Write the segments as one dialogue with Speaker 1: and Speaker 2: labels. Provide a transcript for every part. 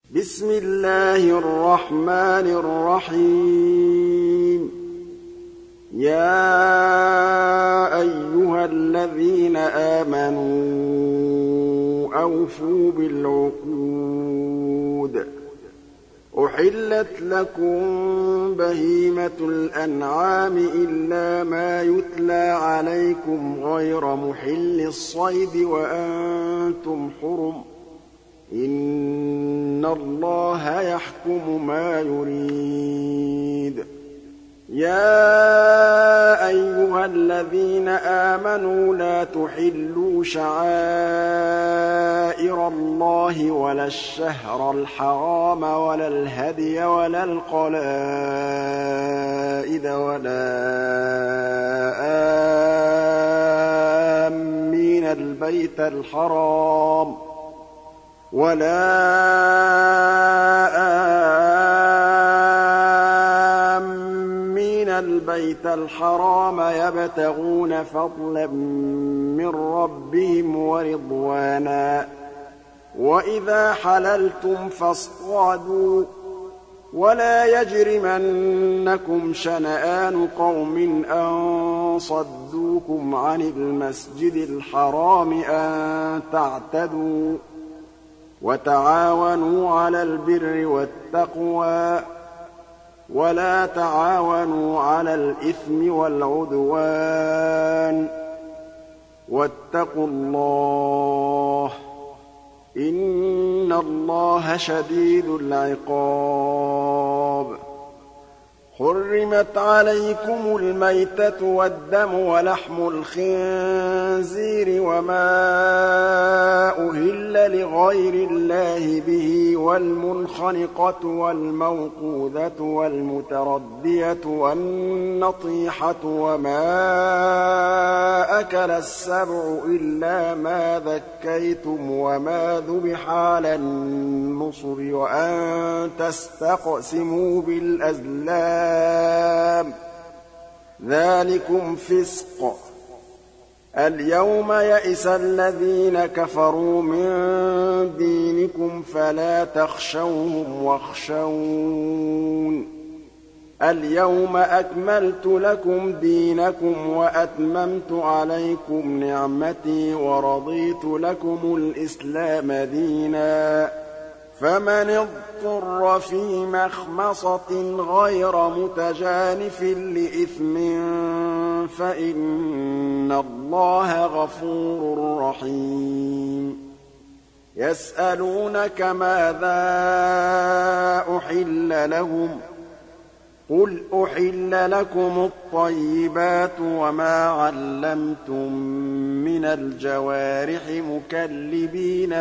Speaker 1: بسم الله الرحمن الرحيم يا أيها الذين آمنوا أوفوا بالعقود أحلت لكم بهيمة الأنعام إلا ما يتلى عليكم غير محل الصيد وأنتم حرم إن الله يحكم ما يريد يا أيها الذين آمنوا لا تحلوا شعائر الله ولا الشهر الحرام ولا الهدي ولا القلائد ولا آمين البيت الحرام البيت الحرام يبتغون فضلا من ربهم ورضوانا وإذا حللتم فاصطادوا ولا يجرمنكم شنآن قوم أن صدوكم عن المسجد الحرام أن تعتدوا وتعاونوا على البر والتقوى ولا تعاونوا على الإثم والعدوان واتقوا الله إن الله شديد العقاب حرمت عليكم الميتة والدم ولحم الخنزير وما أهل لغير الله به والمنخنقة والموقوذة والمتردية والنطيحة وما أكل السبع إلا ما ذكيتم وما ذبح على النصب وأن تستقسموا بالأزلام ذلكم فسق اليوم يئس الذين كفروا من دينكم فلا تخشوهم واخشون اليوم أكملت لكم دينكم وأتممت عليكم نعمتي ورضيت لكم الإسلام دينا فمن اضطر في مخمصة غير متجانف لإثم فإن الله غفور رحيم يسألونك ماذا أحل لهم قل أحل لكم الطيبات وما علمتم من الجوارح مكلبين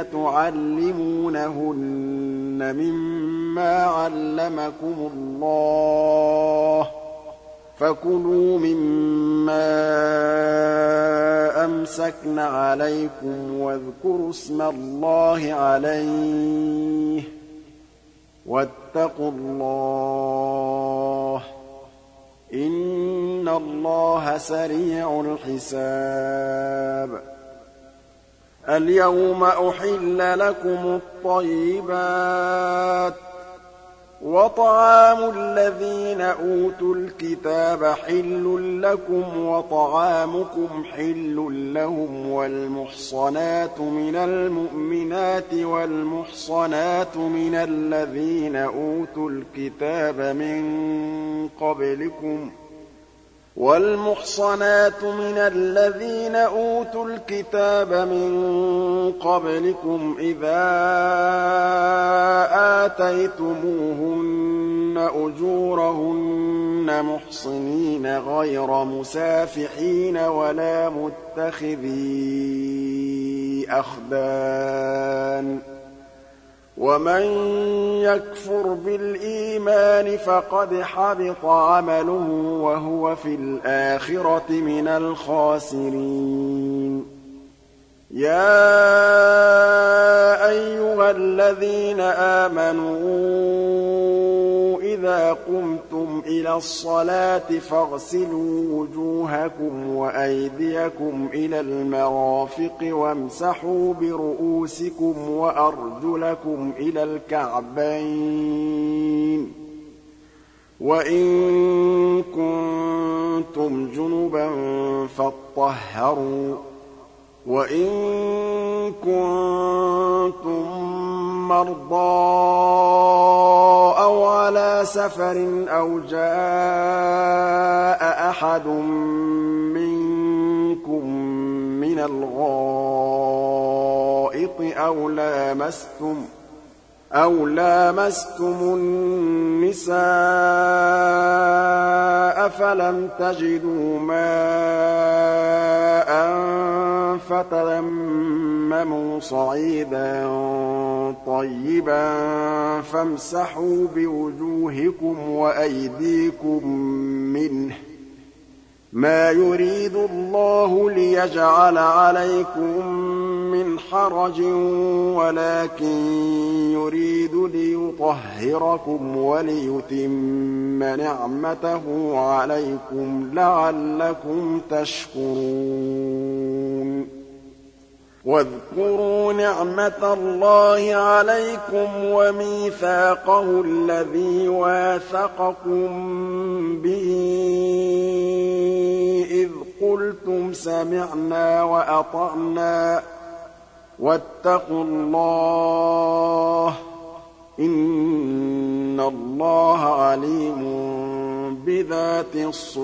Speaker 1: تعلمونهن مما علمكم الله فكلوا مما أمسكن عليكم واذكروا اسم الله عليه واتقوا الله إن الله سريع الحساب اليوم أحل لكم الطيبات وطعام الذين أوتوا الكتاب حل لكم وطعامكم حل لهم والمحصنات من المؤمنات والمحصنات من الذين أوتوا الكتاب من قبلكم إذا آتيتموهن أجورهن محصنين غير مسافحين ولا متخذي أخدان ومن يكفر بالإيمان فقد حبط عمله وهو في الآخرة من الخاسرين يا أيها الذين آمنوا إذا قمتم إلى الصلاة فاغسلوا وجوهكم وأيديكم إلى المرافق وامسحوا برؤوسكم وأرجلكم إلى الكعبين وإن كنتم جنبا فاطهروا وإن كنتم مرضى أو على سفر أو جاء أحد منكم من الغائط أو لامستم النساء فلم تجدوا ماء فتيمموا صعيدا طيبا فامسحوا بوجوهكم وأيديكم منه ما يريد الله ليجعل عليكم من حرج ولكن يريد ليطهركم وليتم نعمته عليكم لعلكم تشكرون واذكروا نعمة الله عليكم وميثاقه الذي واثقكم به إذ قلتم سمعنا وأطعنا واتقوا الله إن الله عليم بذات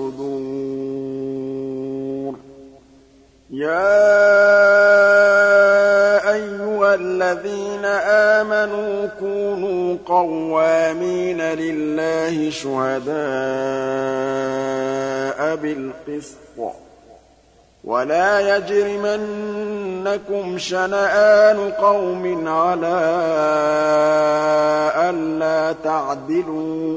Speaker 1: الصدور يا أيها الذين آمنوا كونوا قوامين لله شهداء بالقسط ولا يجرمنكم شنآن قوم على ألا تعدلوا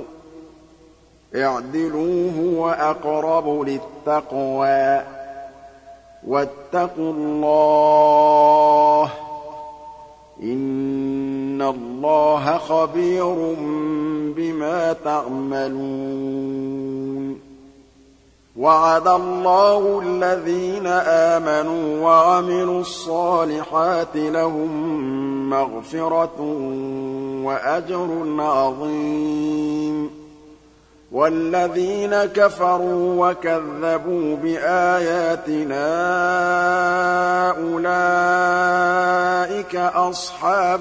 Speaker 1: اعدلوا هو أقرب للتقوى واتقوا الله إن الله خبير بما تعملون وعد الله الذين آمنوا وعملوا الصالحات لهم مغفرة وأجر عظيم والذين كفروا وكذبوا بآياتنا أولئك أصحاب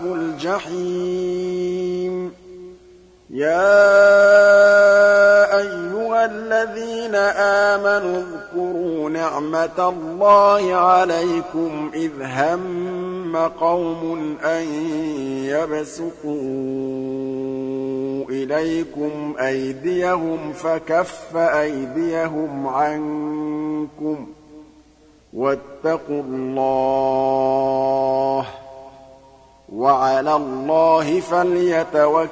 Speaker 1: الجحيم يا أيها الذين آمنوا اذكروا نعمة الله عليكم إذ هم قوم أن يبسطوا إليكم أيديهم فكف أيديهم عنكم واتقوا الله وعلى الله فليتوكل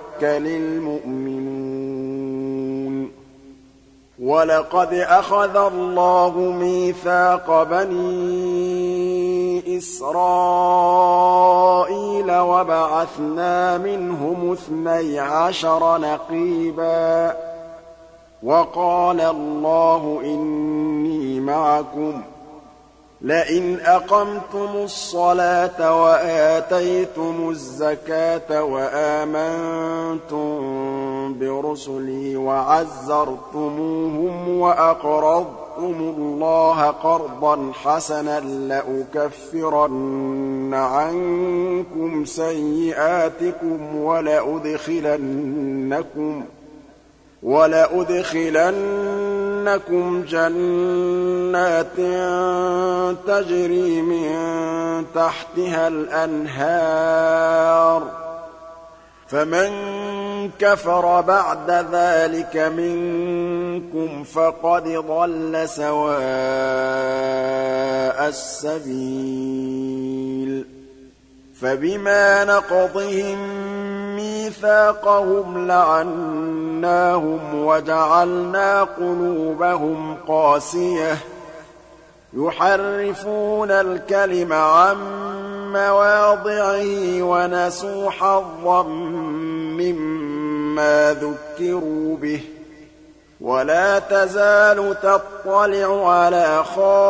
Speaker 1: المؤمنون ولقد أخذ الله ميثاق بني إسرائيل وبعثنا منهم 12 نقيبا وقال الله إني معكم لئن أقمتم الصلاة وآتيتم الزكاة وآمنتم برسلي وعزرتموهم وأقرضتم الله قرضا حسنا لأكفرن عنكم سيئاتكم ولأدخلنكم جنات تجري من تحتها الأنهار فمن كفر بعد ذلك منكم فقد ضل سواء السبيل فبما نقضهم ميثاقهم لعناهم وجعلنا قلوبهم قاسية يحرفون الكلم عن مواضعه ونسوا حظا مما ذكروا به ولا تزال تطلع على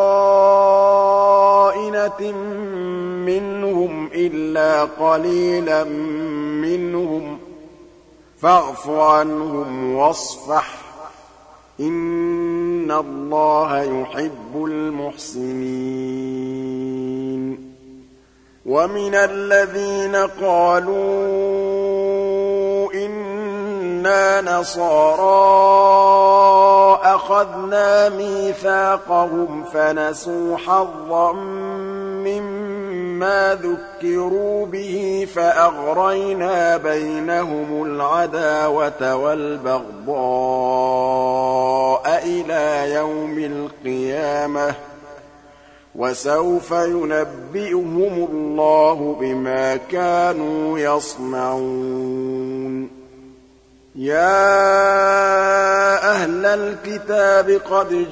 Speaker 1: خائنة منهم إلا قليلا منهم فاعف عنهم واصفح إن الله يحب المحسنين ومن الذين قالوا إنا نصارى أخذنا ميثاقهم فنسوا حظا مما ذكروا به فأغرينا بينهم العداوة والبغضاء إلى يوم القيامة وسوف ينبئهم الله بما كانوا يصنعون يا أهل الكتاب قد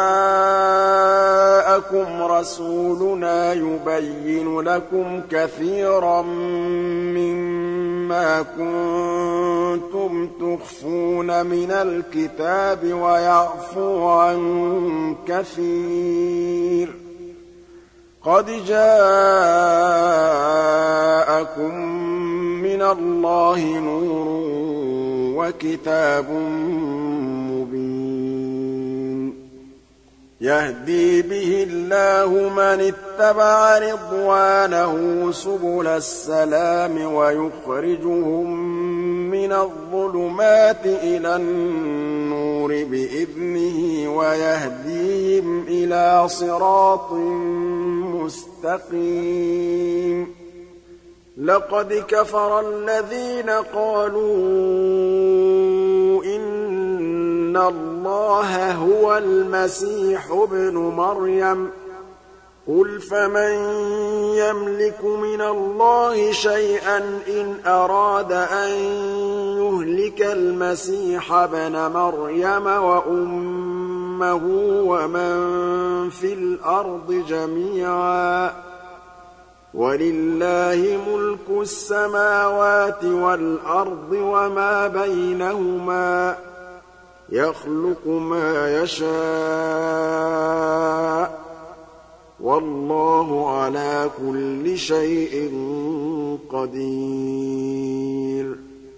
Speaker 1: جاءكم رسولنا يبين لكم كثيرا مما كنتم تخفون من الكتاب ويعفو عن كثير قد جاءكم من الله نور وكتاب مبين يهدي به الله من اتبع رضوانه سبل السلام ويخرجهم من الظلمات إلى النور بإذنه ويهديهم إلى صراط مستقيم لقد كفر الذين قالوا إن الله هو المسيح ابن مريم قل فمن يملك من الله شيئا إن أراد أن يهلك المسيح ابن مريم وأمه ومن في الأرض جميعا ولله ملك السماوات والأرض وما بينهما يخلق ما يشاء والله على كل شيء قدير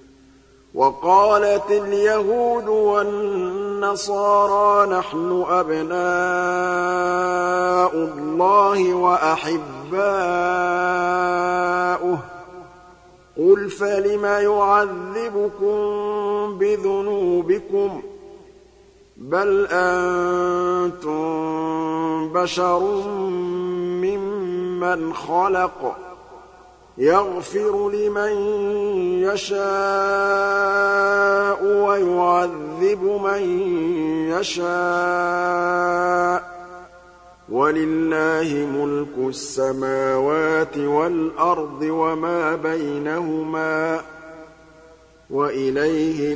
Speaker 1: وقالت اليهود والنصارى نحن أبناء الله وأحباؤه قل فلم يعذبكم بذنوبكم بل أنتم بشر ممن خلق يغفر لمن يشاء ويعذب من يشاء ولله ملك السماوات والأرض وما بينهما وإليه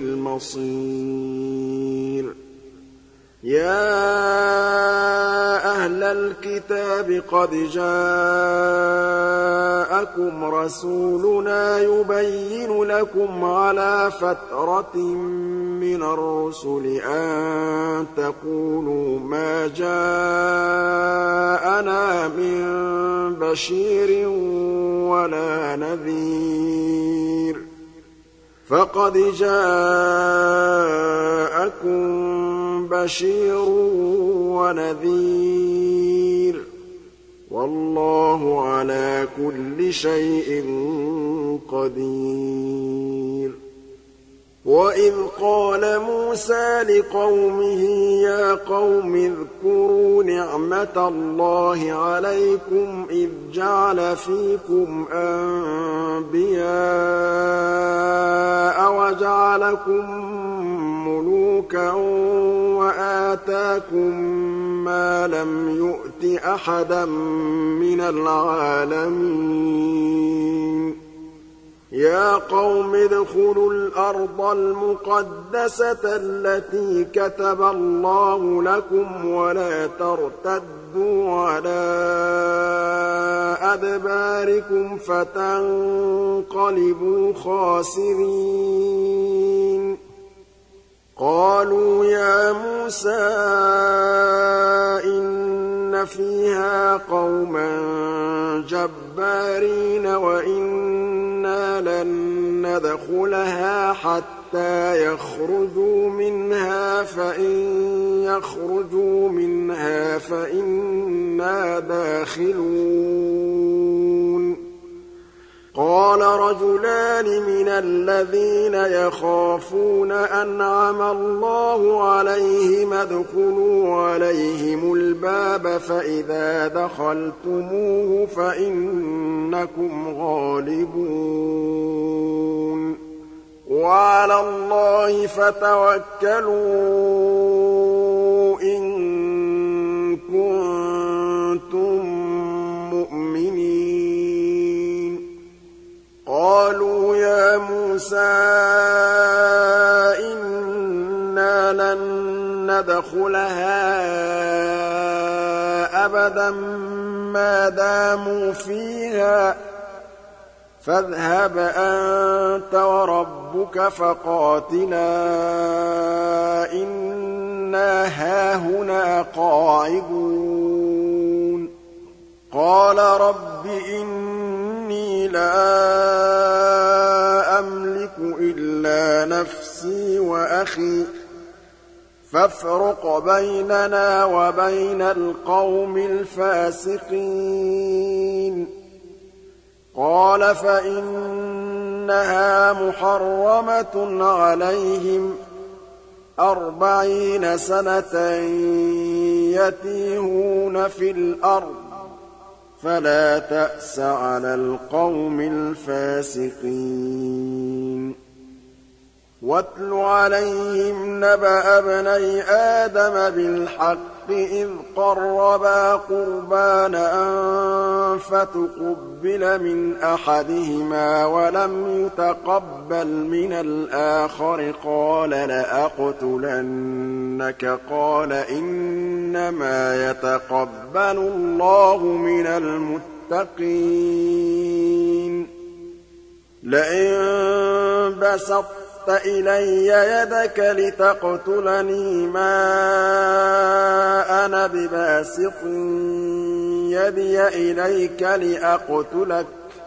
Speaker 1: المصير يا أهل الكتاب قد جاءكم رسولنا يبين لكم على فترة من الرسل أن تقولوا ما جاءنا من بشير ولا نذير فقد جاءكم بشير ونذير والله على كل شيء قدير وإذ قال موسى لقومه يا قوم اذكروا نعمة الله عليكم إذ جعل فيكم أنبياء وجعلكم ملوكا وآتاكم ما لم يؤت أحدا من العالمين يا قوم ادخلوا الأرض المقدسة التي كتب الله لكم ولا ترتدوا على أدباركم فتنقلبوا خاسرين قالوا يا موسى إن فيها قوما جبارين وإنا لن ندخلها حتى يخرجوا منها فإن يخرجوا منها فإنا داخلون قال رجلان من الذين يخافون أنعم الله عليهم ادخلوا عليهم الباب فإذا دخلتموه فإنكم غالبون وعلى الله فتوكلوا إن كنتم مؤمنين قالوا يا موسى إنا لن ندخلها أبدا ما داموا فيها فاذهب أنت وربك فقاتلا إنا هاهنا قاعدون قال رب إني لا أملك إلا نفسي وأخي فافرق بيننا وبين القوم الفاسقين قال فإنها محرمة عليهم 40 سنة يتيهون في الأرض فلا تأس على القوم الفاسقين واتل عليهم نبأ ابني آدم بالحق إذ قربا قربانا فتقبل من أحدهما ولم يتقبل من الآخر قال لأقتلنك قال إنما يتقبل الله من المتقين لئن بسطت إلي يدك لتقتلني ما أنا بباسط يدي إليك لأقتلك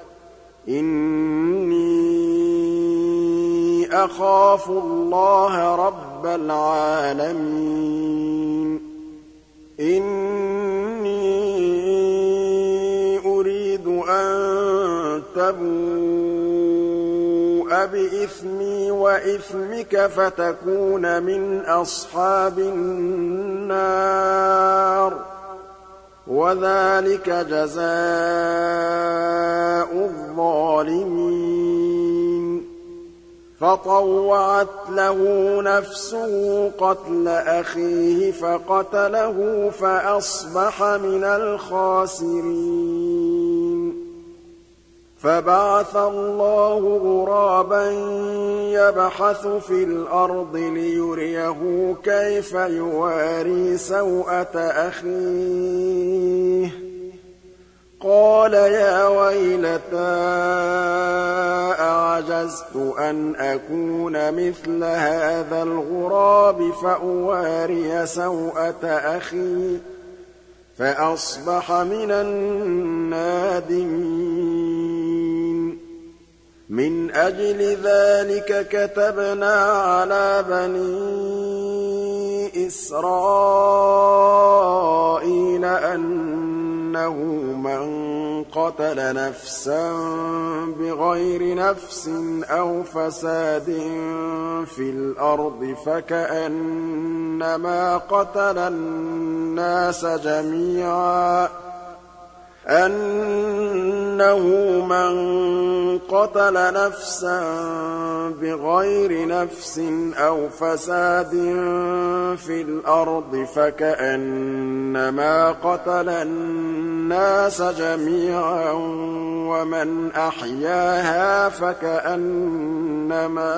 Speaker 1: إني أخاف الله رب العالمين إني أريد أن تبوء بإثمي وإثمك فتكون من أصحاب النار وذلك جزاء الظالمين فطوعت له نفسه قتل أخيه فقتله فأصبح من الخاسرين فبعث الله غرابا يبحث في الأرض ليريه كيف يواري سوءة أخيه قال يا ويلتى أعجزت أن أكون مثل هذا الغراب فأواري سوءة أخي فأصبح من النادمين من أجل ذلك كتبنا على بني إسرائيل أنه من قتل نفسا بغير نفس أو فساد في الأرض فكأنما قتل الناس جميعا أنه من قتل نفسا بغير نفس أو فساد في الأرض فكأنما قتل الناس جميعا ومن أحياها فكأنما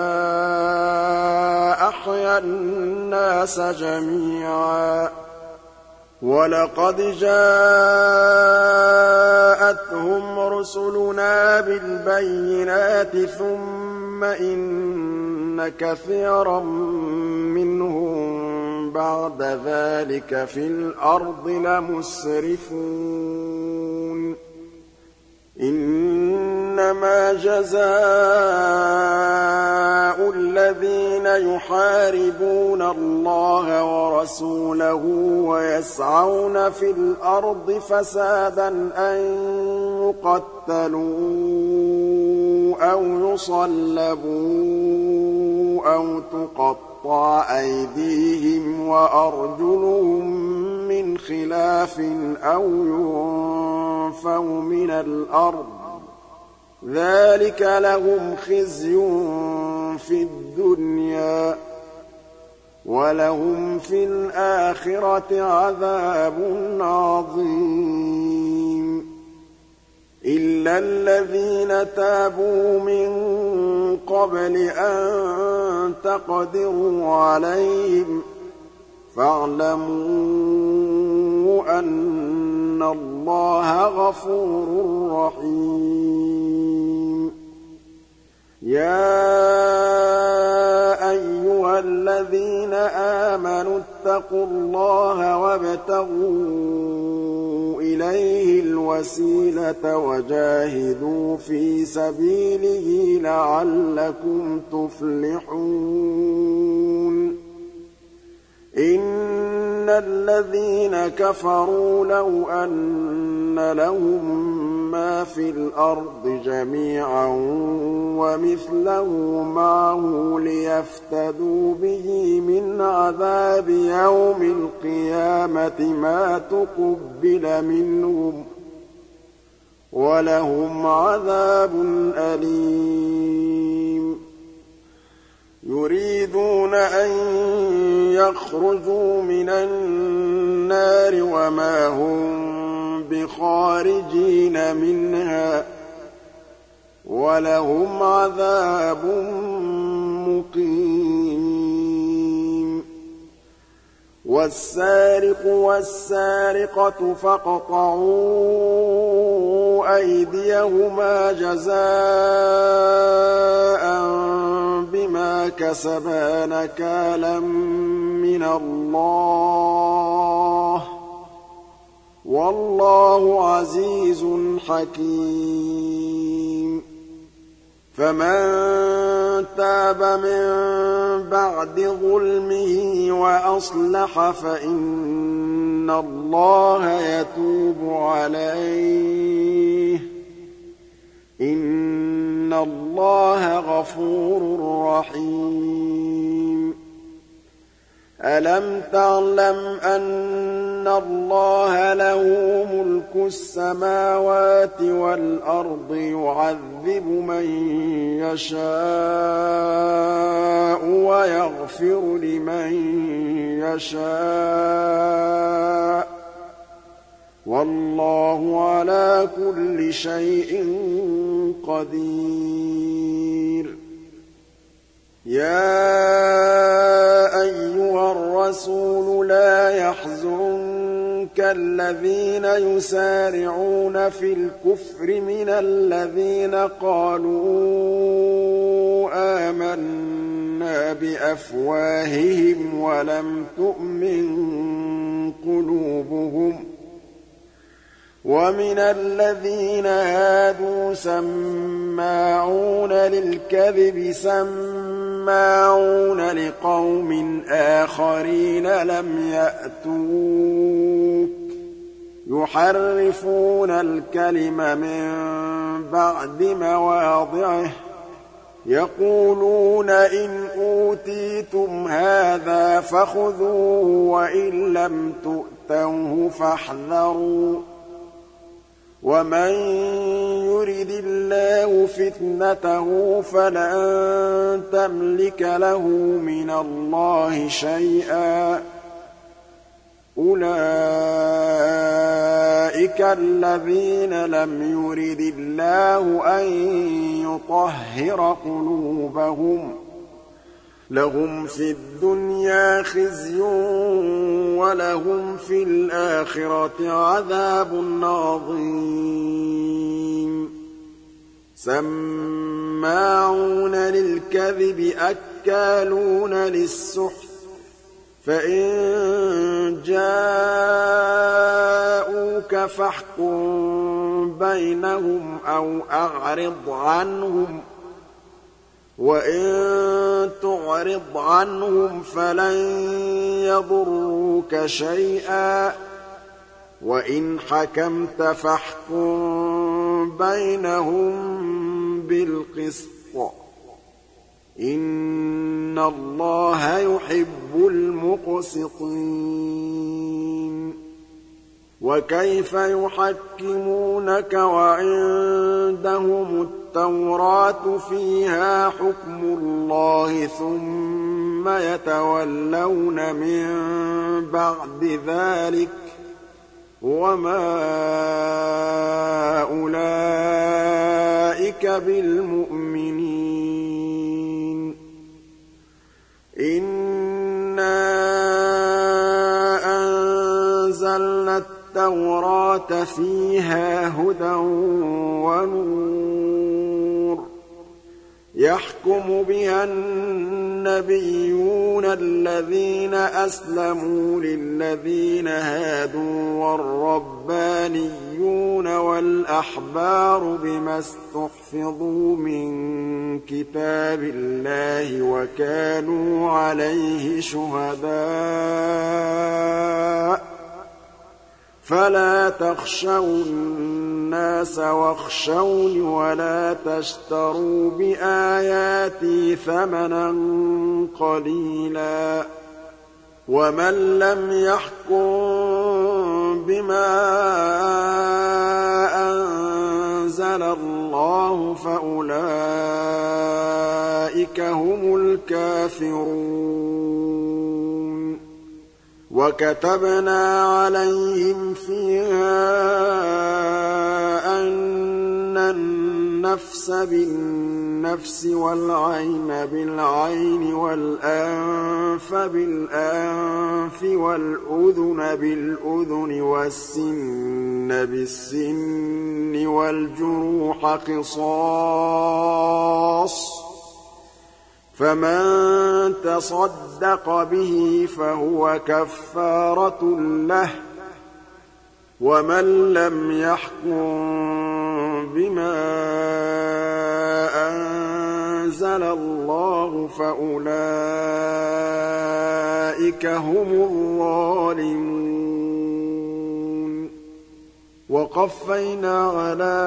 Speaker 1: أحيا الناس جميعا ولقد جاءتهم رسلنا بالبينات ثم إن وَلَأَزِيدَنَّ كَثِيرًا مِّنْهُم بَعْدَ ذَٰلِكَ فِي الْأَرْضِ لَمُسْرِفُونَ إِنَّمَا جَزَاءُ الَّذِينَ يُحَارِبُونَ اللَّهَ وَرَسُولَهُ وَيَسْعَوْنَ فِي الْأَرْضِ فَسَادًا أَن يُقَتَّلُوا أَوْ يُصَلَّبُوا أَوْ تُقَطَّعَ أَيْدِيهِمْ وَأَرْجُلُهُم مِّنْ خِلَافٍ أَوْ يُنفَوْا مِنَ الْأَرْضِ ۚ ذَٰلِكَ لَهُمْ خِزْيٌ فِي الدُّنْيَا ۖ وَلَهُمْ فِي الْآخِرَةِ عَذَابٌ عَظِيمٌ إِلَّا الَّذِينَ تَابُوا مِن قَبْلِ أَن تَقْدِرُوا عَلَيْهِمْ فَاعْلَمُوا أَنَّ اللَّهَ غَفُورٌ رَّحِيمٌ يَا أَيُّهَا الَّذِينَ آمَنُوا اتَّقُوا اللَّهَ وَابْتَغُوا إِلَيْهِ الْوَسِيلَةَ وَجَاهِدُوا فِي سَبِيلِهِ لَعَلَّكُمْ تُفْلِحُونَ إِنَّ الَّذِينَ كَفَرُوا لَوْ أَنَّ لَهُم مَّا فِي الْأَرْضِ جَمِيعًا وَمِثْلَهُ مَعَهُ لِيَفْتَدُوا بِهِ مِنْ عَذَابِ يَوْمِ الْقِيَامَةِ مَا تُقُبِّلَ مِنْهُمْ وَلَهُمْ عَذَابٌ أَلِيمٌ يُرِيدُونَ أَن يَخْرُجُوا مِنَ النَّارِ وَمَا هُم بِخَارِجِينَ مِنْهَا ۖ وَلَهُمْ عَذَابٌ مُّقِيمٌ وَالسَّارِقُ وَالسَّارِقَةُ فَاقْطَعُوا أَيْدِيَهُمَا جَزَاءً بِمَا كَسَبَا نَكَالًا مِّنَ اللَّهِ ۗ وَاللَّهُ عَزِيزٌ حَكِيمٌ فَمَن تَابَ مِن بَعْدِ ظُلْمِهِ وَأَصْلَحَ فَإِنَّ اللَّهَ يَتُوبُ عَلَيْهِ ۗ إِنَّ اللَّهَ غَفُورٌ رَّحِيمٌ أَلَمْ تَعْلَمْ أَنَّ اللَّهَ لَهُ مُلْكُ السَّمَاوَاتِ وَالْأَرْضِ يُعَذِّبُ مَن يَشَاءُ وَيَغْفِرُ لِمَن يَشَاءُ ۗ وَاللَّهُ عَلَىٰ كُلِّ شَيْءٍ قَدِيرٌ يَا أَيُّهَا الرَّسُولُ لَا يَحْزُنكَ الَّذِينَ يُسَارِعُونَ فِي الْكُفْرِ مِنَ الَّذِينَ قَالُوا آمَنَّا بِأَفْوَاهِهِمْ وَلَمْ تُؤْمِن قُلُوبُهُمْ ۛ وَمِنَ الَّذِينَ هَادُوا سَمَّاعُونَ لِلْكَذِبِ سَمَّاعُونَ لِقَوْمٍ آخَرِينَ لَمْ يَأْتُوكَ ۖ يُحَرِّفُونَ الْكَلِمَ مِن بَعْدِ مَوَاضِعِهِ ۖ يَقُولُونَ إِنْ أُوتِيتُمْ هَٰذَا فَخُذُوهُ وَإِن لَّمْ تُؤْتَوْهُ فَاحْذَرُوا ۚ وَمَن يُرِدِ اللَّهُ فِتْنَتَهُ فَلَن تَمْلِكَ لَهُ مِنَ اللَّهِ شَيْئًا ۚ أُولَٰئِكَ الَّذِينَ لَمْ يُرِدِ اللَّهُ أَن يُطَهِّرَ قُلُوبَهُمْ ۚ لَهُمْ فِي الدُّنْيَا خِزْيٌ وَلَهُمْ فِي الْآخِرَةِ عَذَابٌ عَظِيمٌ سَمَّاعُونَ لِلْكَذِبِ أكالون للسحت فإن جاءوك فاحكم بينهم أو أعرض عنهم وإن تعرض عنهم فلن يضروك شيئا وإن حكمت فاحكم بينهم بالقسط إن الله يحب المقسطين وكيف يحكمونك وعندهم التوراة فيها حكم الله ثم يتولون من بعد ذلك وما أولئك بالمؤمنين إنا أنزلنا التوراة فيها هدى ونور يحكم بها النبيون الذين أسلموا للذين هادوا والربانيون والأحبار بما استحفظوا من كتاب الله وكانوا عليه شهداء فلا تخشوا الناس واخشوني ولا تشتروا بآياتي ثمنا قليلا ومن لم يحكم بما أنزل الله فأولئك هم الكافرون وكتبنا عليهم فيها أن النفس بالنفس والعين بالعين والأنف بالأنف والأذن بالأذن والسن بالسن والجروح قصاص فمن تصدق به فهو كفارة له ومن لم يحكم بما أنزل الله فأولئك هم الظالمون وقفينا على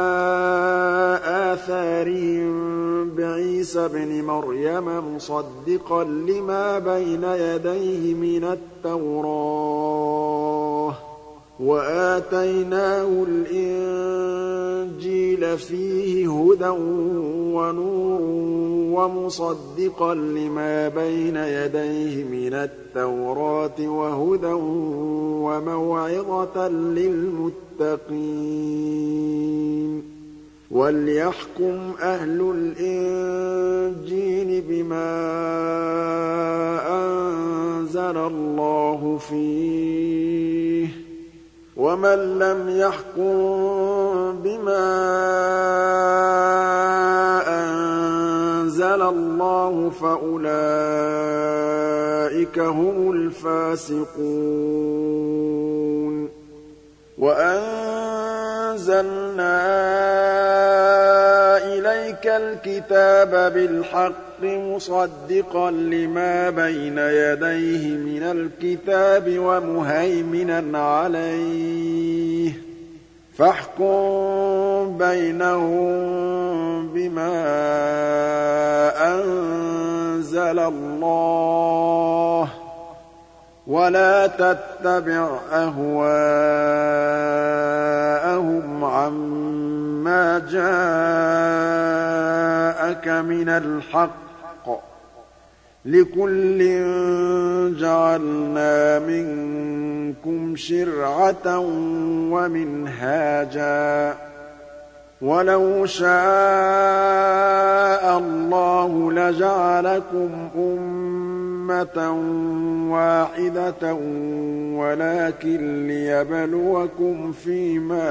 Speaker 1: آثارهم بعيسى ابن مريم مصدقا لما بين يديه من التوراة وآتيناه الإنجيل فيه هدى ونور ومصدقا لما بين يديه من التوراة وهدى وموعظة للمتقين وليحكم أهل الإنجيل بما أنزل الله فيه ومن لم يحكم بما أنزل الله فأولئك هم الفاسقون وأنزلنا إليك الكتاب بالحق مصدقا لما بين يديه من الكتاب ومهيمنا عليه فاحكم بينهم بما أنزل الله ولا تتبع أهواءهم عما جاءك من الحق لكل جعلنا منكم شرعة ومنهاجا ولو شاء الله لجعلكم أمة واحدة ولكن ليبلوكم فيما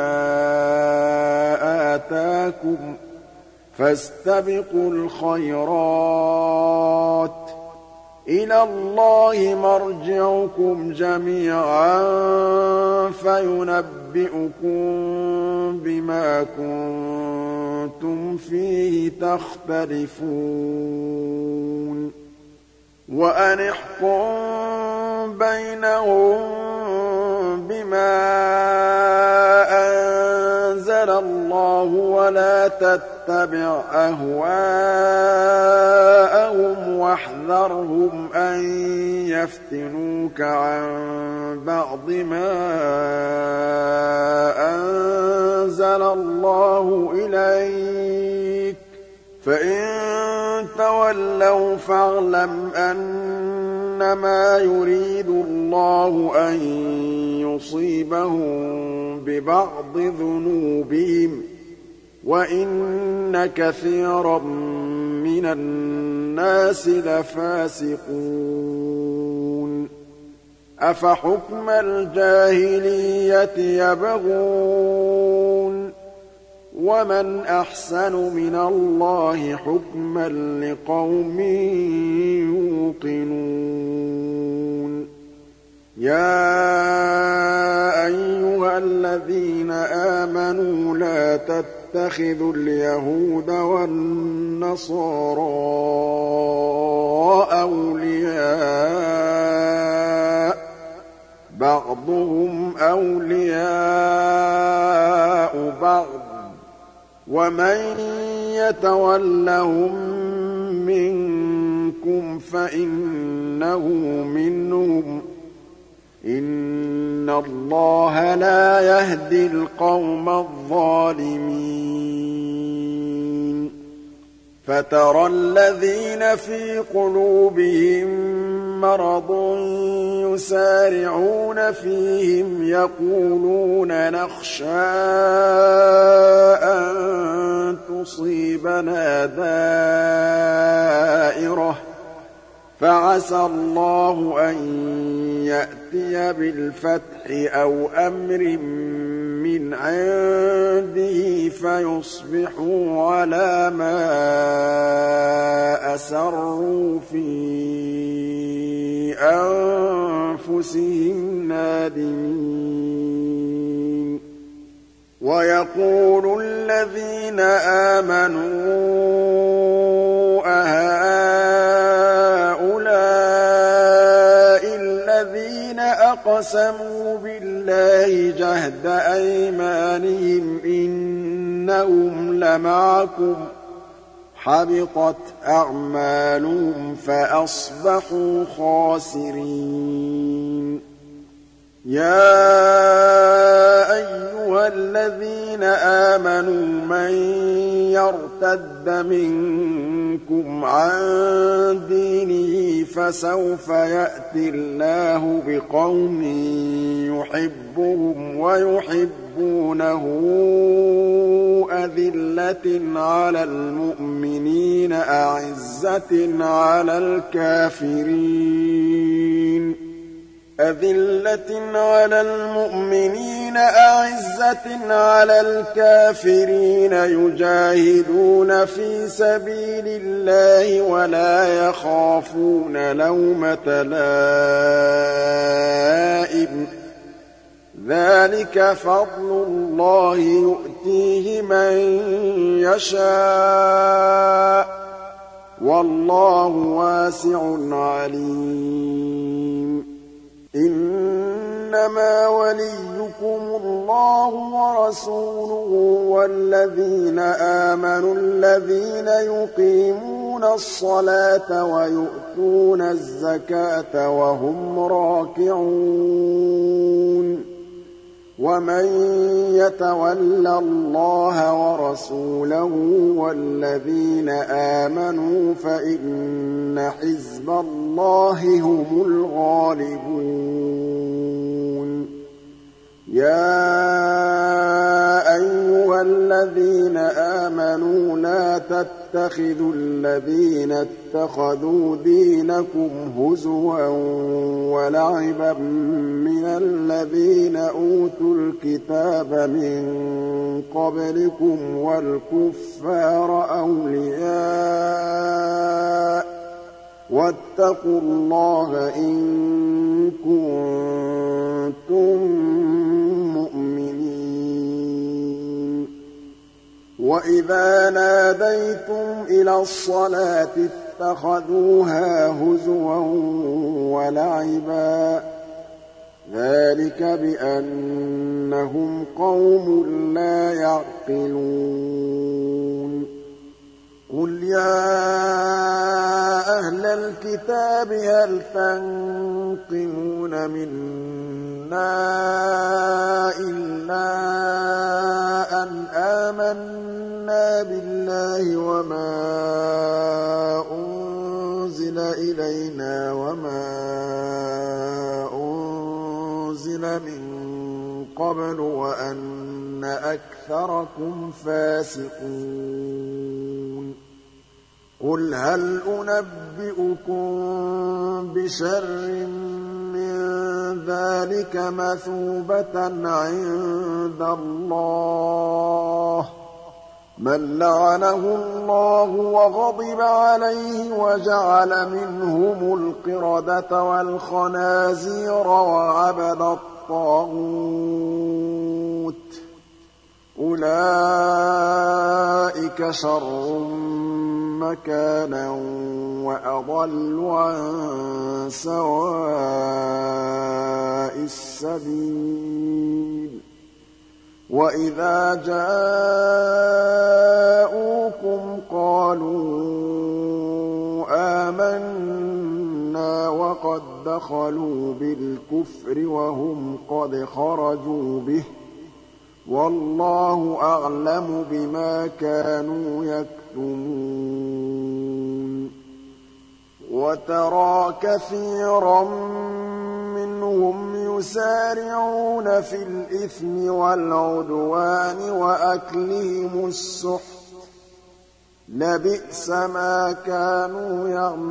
Speaker 1: آتاكم فاستبقوا الخيرات إِلَى اللَّهِ مَرْجِعُكُمْ جَمِيعًا فَيُنَبِّئُكُم بِمَا كُنتُمْ فِيهِ تَخْتَلِفُونَ وَأَنِ احْكُم بَيْنَهُم بِمَا أَنزَلَ اللَّهُ وَلَا تَتَّبِعْ أَهْوَاءَهُمْ وَاحْذَرْهُمْ أَن يَفْتِنُوكَ عَن بَعْضِ مَا أَنزَلَ اللَّهُ إِلَيْكَ ۖ فَإِن تَوَلَّوْا فَاعْلَمْ أَنَّمَا يُرِيدُ اللَّهُ أَن يُصِيبَهُم بِبَعْضِ ذُنُوبِهِمْ ۗ وَإِنَّ كَثِيرًا مِّنَ النَّاسِ لَفَاسِقُونَ أَفَحُكْمَ الْجَاهِلِيَّةِ يَبْغُونَ وَمَنْ أَحْسَنُ مِنَ اللَّهِ حُكْمًا لِّقَوْمٍ يُوقِنُونَ يَا أَيُّهَا الَّذِينَ آمَنُوا لَا تَتَّخِذُوا الْيَهُودَ وَالنَّصَارَىٰ أَوْلِيَاءَ ۘ بَعْضُهُمْ أَوْلِيَاءُ بَعْضٍ ۚ وَمَن يَتَوَلَّهُم مِّنكُمْ فَإِنَّهُ مِنْهُمْ ۗ إِنَّ اللَّهَ لَا يَهْدِي الْقَوْمَ الظَّالِمِينَ فَتَرَى الَّذِينَ فِي قُلُوبِهِم مَّرَضٌ يُسَارِعُونَ فِيهِمْ يَقُولُونَ نَخْشَىٰ أَن تُصِيبَنَا دَائِرَةٌ ۚ فَعَسَى اللَّهُ أَن يَأْتِيَ بِالْفَتْحِ أَوْ أَمْرٍ مِّنْ عِندِهِ فَيُصْبِحُوا عَلَىٰ مَا أَسَرُّوا فِي أَنفُسِهِمْ نَادِمِينَ وَيَقُولُ الَّذِينَ آمَنُوا أَهَٰؤُلَاءِ الَّذِينَ أَقْسَمُوا بِاللَّهِ جَهْدَ أَيْمَانِهِمْ إِنَّهُمْ لَمَعَكُمْ ۚ حَبِطَتْ أَعْمَالُهُمْ فَأَصْبَحُوا خَاسِرِينَ يَا أَيُّهَا الَّذِينَ آمَنُوا مَن يَرْتَدَّ مِنكُمْ عَن دِينِهِ فَسَوْفَ يَأْتِي اللَّهُ بِقَوْمٍ يُحِبُّهُمْ وَيُحِبُّونَهُ أَذِلَّةٍ عَلَى الْمُؤْمِنِينَ أَعِزَّةٍ عَلَى الْكَافِرِينَ يُجَاهِدُونَ فِي سَبِيلِ اللَّهِ وَلَا يَخَافُونَ لَوْمَةَ لَائِمٍ ۚ ذَٰلِكَ فَضْلُ اللَّهِ يُؤْتِيهِ مَن يَشَاءُ ۚ وَاللَّهُ وَاسِعٌ عَلِيمٌ إِنَّمَا وَلِيُّكُمُ اللَّهُ وَرَسُولُهُ وَالَّذِينَ آمَنُوا الَّذِينَ يُقِيمُونَ الصَّلَاةَ وَيُؤْتُونَ الزَّكَاةَ وَهُمْ رَاكِعُونَ وَمَن يَتَوَلَّ اللَّهَ وَرَسُولَهُ وَالَّذِينَ آمَنُوا فَإِنَّ حِزْبَ اللَّهِ هُمُ الْغَالِبُونَ يَا أَيُّهَا الَّذِينَ آمَنُوا لَا تَتَّخِذُوا الَّذِينَ اتَّخَذُوا دِينَكُمْ هُزُوًا وَلَعِبًا مِّنَ الَّذِينَ أُوتُوا الْكِتَابَ مِن قَبْلِكُمْ وَالْكُفَّارَ أَوْلِيَاءَ ۚ واتقوا الله إن كنتم مؤمنين وإذا ناديتم إلى الصلاة اتخذوها هزوا ولعبا ذلك بأنهم قوم لا يعقلون قل يا أهل الكتاب هل تنقمون منا إلا أن آمنا بالله وما أنزل إلينا وما أنزل من قبل وأن أكثركم فاسقون قل هل أنبئكم بشر من ذلك مثوبة عند الله من لعنه الله وغضب عليه وجعل منهم القردة والخنازير وعبد الطاغوت أولئك شر مكانا وأضل عن سواء السبيل وإذا جاءوكم قالوا آمنا وقد دخلوا بالكفر وهم قد خرجوا به والله أعلم بما كانوا يكتمون وترى كثيرا منهم يسارعون في الإثم والعدوان وأكلهم السحت لبئس ما كانوا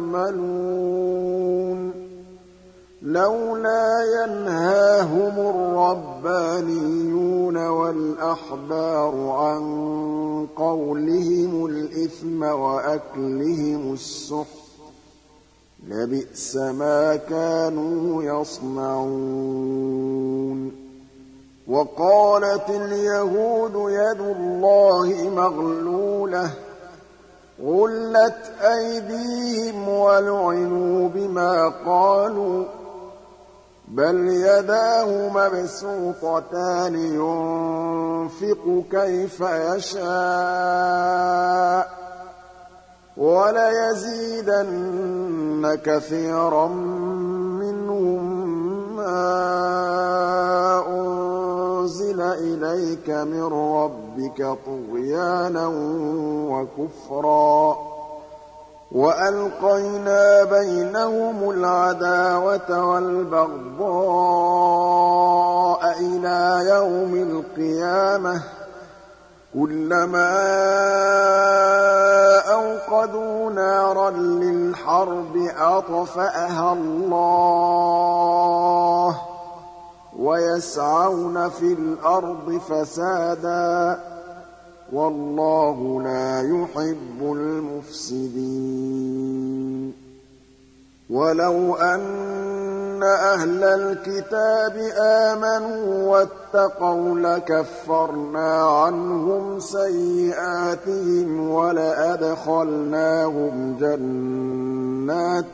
Speaker 1: يعملون لولا ينهاهم الربانيون والأحبار عن قولهم الإثم وأكلهم السحت لبئس ما كانوا يصنعون وقالت اليهود يد الله مغلولة غلت أيديهم ولعنوا بما قالوا بل يداه مبسوطتان ينفق كيف يشاء وليزيدن كثيرا منهم ما أنزل إليك من ربك طغيانا وكفرا وألقينا بينهم العداوة والبغضاء إلى يوم القيامة كلما أوقدوا نارا للحرب أطفأها الله ويسعون في الأرض فسادا والله لا يحب المفسدين ولو أن أهل الكتاب آمنوا واتقوا لكفرنا عنهم سيئاتهم ولأدخلناهم جنات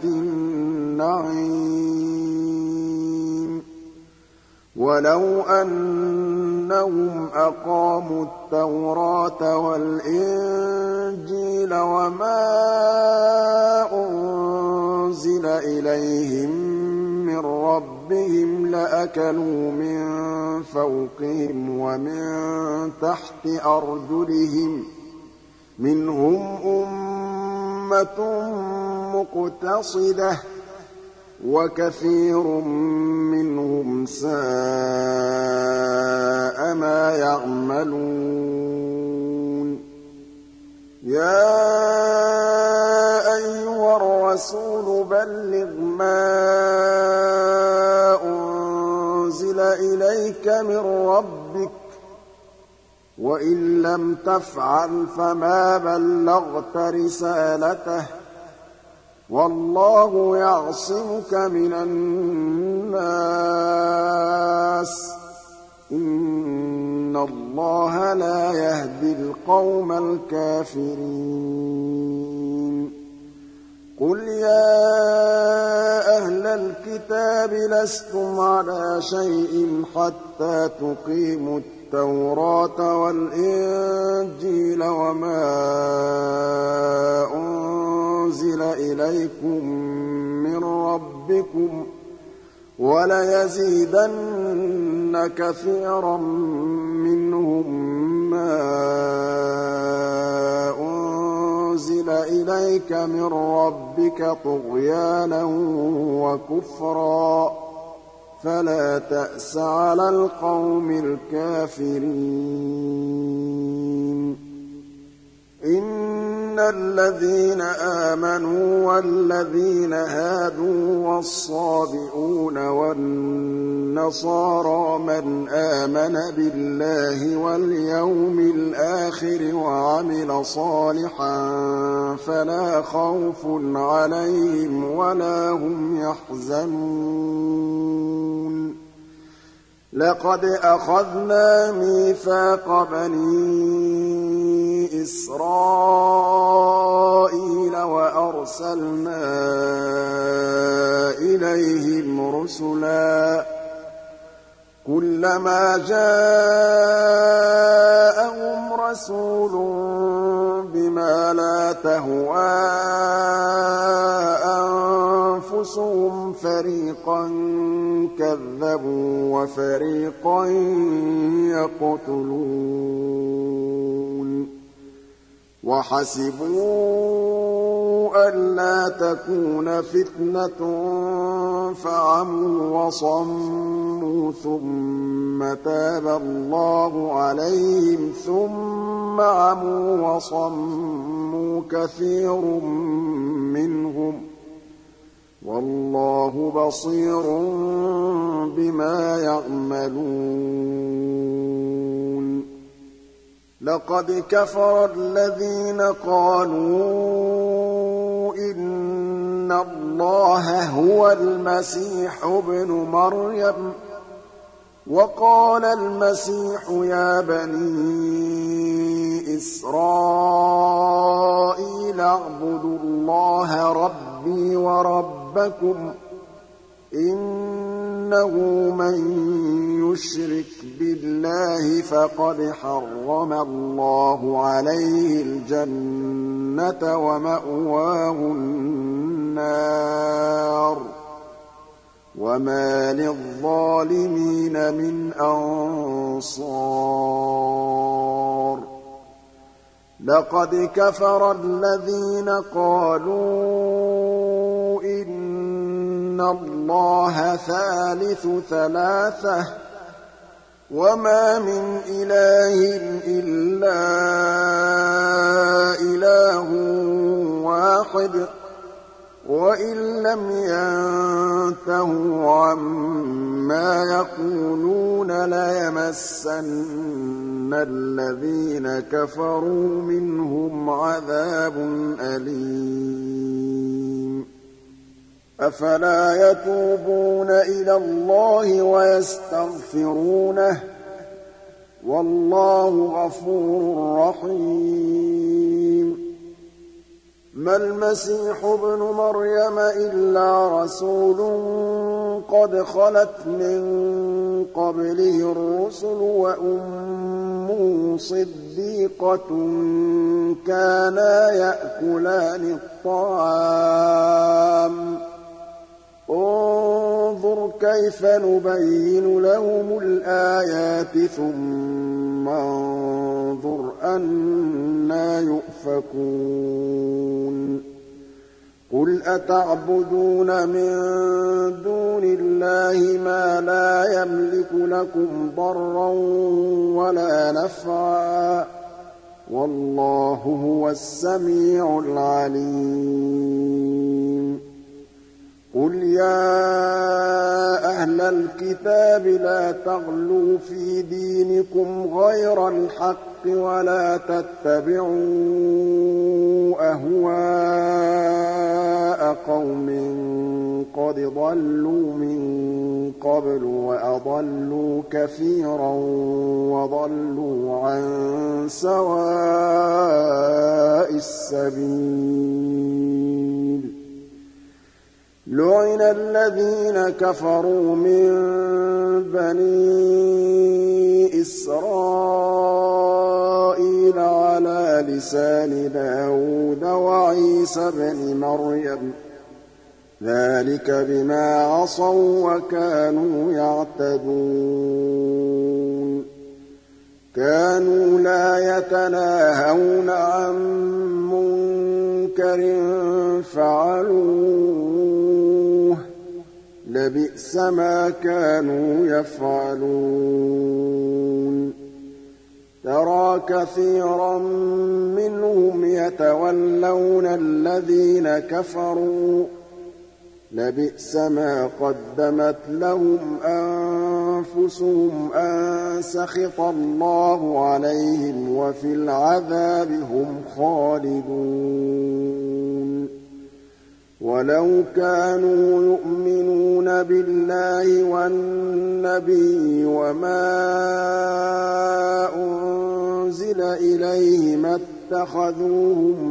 Speaker 1: النعيم ولو أنهم أقاموا التوراة والإنجيل وما أنزل إليهم من ربهم لأكلوا من فوقهم ومن تحت أرجلهم منهم أمة مقتصدة وكثير منهم ساء ما يعملون يا أيها الرسول بلغ ما أنزل إليك من ربك وإن لم تفعل فما بلغت رسالته وَاللَّهُ يَعْصِمُكَ مِنَ النَّاسِ ۗ إِنَّ اللَّهَ لَا يَهْدِي الْقَوْمَ الْكَافِرِينَ قُلْ يَا أَهْلَ الْكِتَابِ لَسْتُمْ عَلَىٰ شَيْءٍ حَتَّىٰ تُقِيمُوا التَّوْرَاةَ وَالْإِنجِيلَ وَمَا أُنزِلَ إِلَيْكُم مِّن رَّبِّكُمْ ۗ وَلَيَزِيدَنَّ كَثِيرًا مِّنْهُم مَّا أُنزِلَ إِلَيْكَ مِن رَّبِّكَ طُغْيَانًا وَكُفْرًا ۖ فَلَا تَأْسَ عَلَى الْقَوْمِ الْكَافِرِينَ إِنَّ الَّذِينَ آمَنُوا وَالَّذِينَ هَادُوا وَالصَّابِئُونَ وَالنَّصَارَىٰ مَنْ آمَنَ بِاللَّهِ وَالْيَوْمِ الْآخِرِ وَعَمِلَ صَالِحًا فَلَا خَوْفٌ عَلَيْهِمْ وَلَا هُمْ يَحْزَنُونَ لَقَدْ أَخَذْنَا مِيثَاقَ بَنِي إِسْرَائِيلَ وَأَرْسَلْنَا إِلَيْهِمْ رُسُلًا كُلَّمَا جَاءَهُمْ رَسُولٌ بِمَا لَا تَهْوَىٰ أَنفُسُهُمْ فَرِيقًا كَذَّبُوا وَفَرِيقًا يَقْتُلُونَ وَحَسِبُوا أَلَّا تَكُونَ فِتْنَةٌ فَعَمُوا وَصَمُّوا ثُمَّ تَابَ اللَّهُ عَلَيْهِمْ ثُمَّ عَمُوا وَصَمُّوا كَثِيرٌ مِّنْهُمْ ۚ وَاللَّهُ بَصِيرٌ بِمَا يَعْمَلُونَ لَقَدْ كَفَرَ الَّذِينَ قَالُوا إِنَّ اللَّهَ هُوَ الْمَسِيحُ ابْنُ مَرْيَمَ ۖ وَقَالَ الْمَسِيحُ يَا بَنِي إِسْرَائِيلَ اعْبُدُوا اللَّهَ رَبِّي وَرَبَّكُمْ ۖ إِنَّهُ مَن يُشْرِكْ بِاللَّهِ فَقَدْ حَرَّمَ اللَّهُ عَلَيْهِ الْجَنَّةَ وَمَأْوَاهُ النَّارُ ۖ وَمَا لِلظَّالِمِينَ مِنْ أَنصَارٍ لَقَدْ كَفَرَ الَّذِينَ قَالُوا إِنَّ اللَّهَ ثَالِثُ ثَلَاثَةٍ ۘ وَمَا مِنْ إِلَٰهٍ إِلَّا إِلَٰهٌ وَاحِدٌ ۚ وَإِن لَّمْ يَنتَهُوا عَمَّا يَقُولُونَ لَيَمَسَّنَّ الَّذِينَ كَفَرُوا مِنْهُمْ عَذَابٌ أَلِيمٌ أَفَلَا يَتُوبُونَ إِلَى اللَّهِ وَيَسْتَغْفِرُونَهُ ۚ وَاللَّهُ غَفُورٌ رَّحِيمٌ مَا الْمَسِيحُ ابْنُ مَرْيَمَ إِلَّا رَسُولٌ قَدْ خَلَتْ مِن قَبْلِهِ الرُّسُلُ وَأُمُّهُ صِدِّيقَةٌ كَانَا يَأْكُلَانِ الطَّعَامَ ۗ انظُرْ كَيْفَ نُبَيِّنُ لَهُمُ الْآيَاتِ ثُمَّ انظُرْ أَنَّىٰ يُؤْفَكُونَ قُلْ أَتَعْبُدُونَ مِن دُونِ اللَّهِ مَا لَا يَمْلِكُ لَكُمْ ضَرًّا وَلَا نَفْعًا ۚ وَاللَّهُ هُوَ السَّمِيعُ الْعَلِيمُ قُلْ يَا أَهْلَ الْكِتَابِ لَا تَغْلُوا فِي دِينِكُمْ غَيْرَ الْحَقِّ وَلَا تَتَّبِعُوا أَهْوَاءَ شَنَآنَ قَوْمٍ قَدْ ضَلُّوا مِن قَبْلُ وَأَضَلُّوا كَثِيرًا وَضَلُّوا عَن سَوَاءِ السَّبِيلِ لُعِنَ الَّذِينَ كَفَرُوا مِن بَنِي إِسْرَائِيلَ عَلَىٰ لِسَانِ دَاوُودَ وَعِيسَى ابْنِ مَرْيَمَ ۚ ذَٰلِكَ بِمَا عَصَوا وَّكَانُوا يَعْتَدُونَ كَانُوا لَا يَتَنَاهَوْنَ عَن مُّنكَرٍ فَعَلُوهُ ۚ لَبِئْسَ مَا كَانُوا يَفْعَلُونَ تَرَىٰ كَثِيرًا مِّنْهُمْ يَتَوَلَّوْنَ الَّذِينَ كَفَرُوا ۚ لَبِئْسَ مَا قَدَّمَتْ لَهُمْ أَنفُسُهُمْ أَن سَخِطَ اللَّهُ عَلَيْهِمْ وَفِي الْعَذَابِ هُمْ خَالِدُونَ وَلَوْ كَانُوا يُؤْمِنُونَ بِاللَّهِ وَالنَّبِيِّ وَمَا أُنزِلَ إِلَيْهِ مَا اتَّخَذُوهُمْ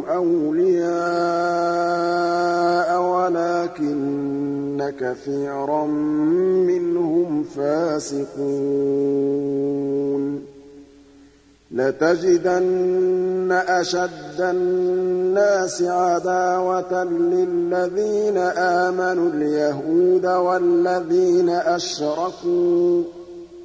Speaker 1: أَوْلِيَاءَ وَلَٰكِنَّ كَثِيرًا مِّنْهُمْ فَاسِقُونَ لَتَجِدَنَّ أَشَدَّ النَّاسِ عَدَاوَةً لِّلَّذِينَ آمَنُوا الْيَهُودَ وَالَّذِينَ أَشْرَكُوا ۖ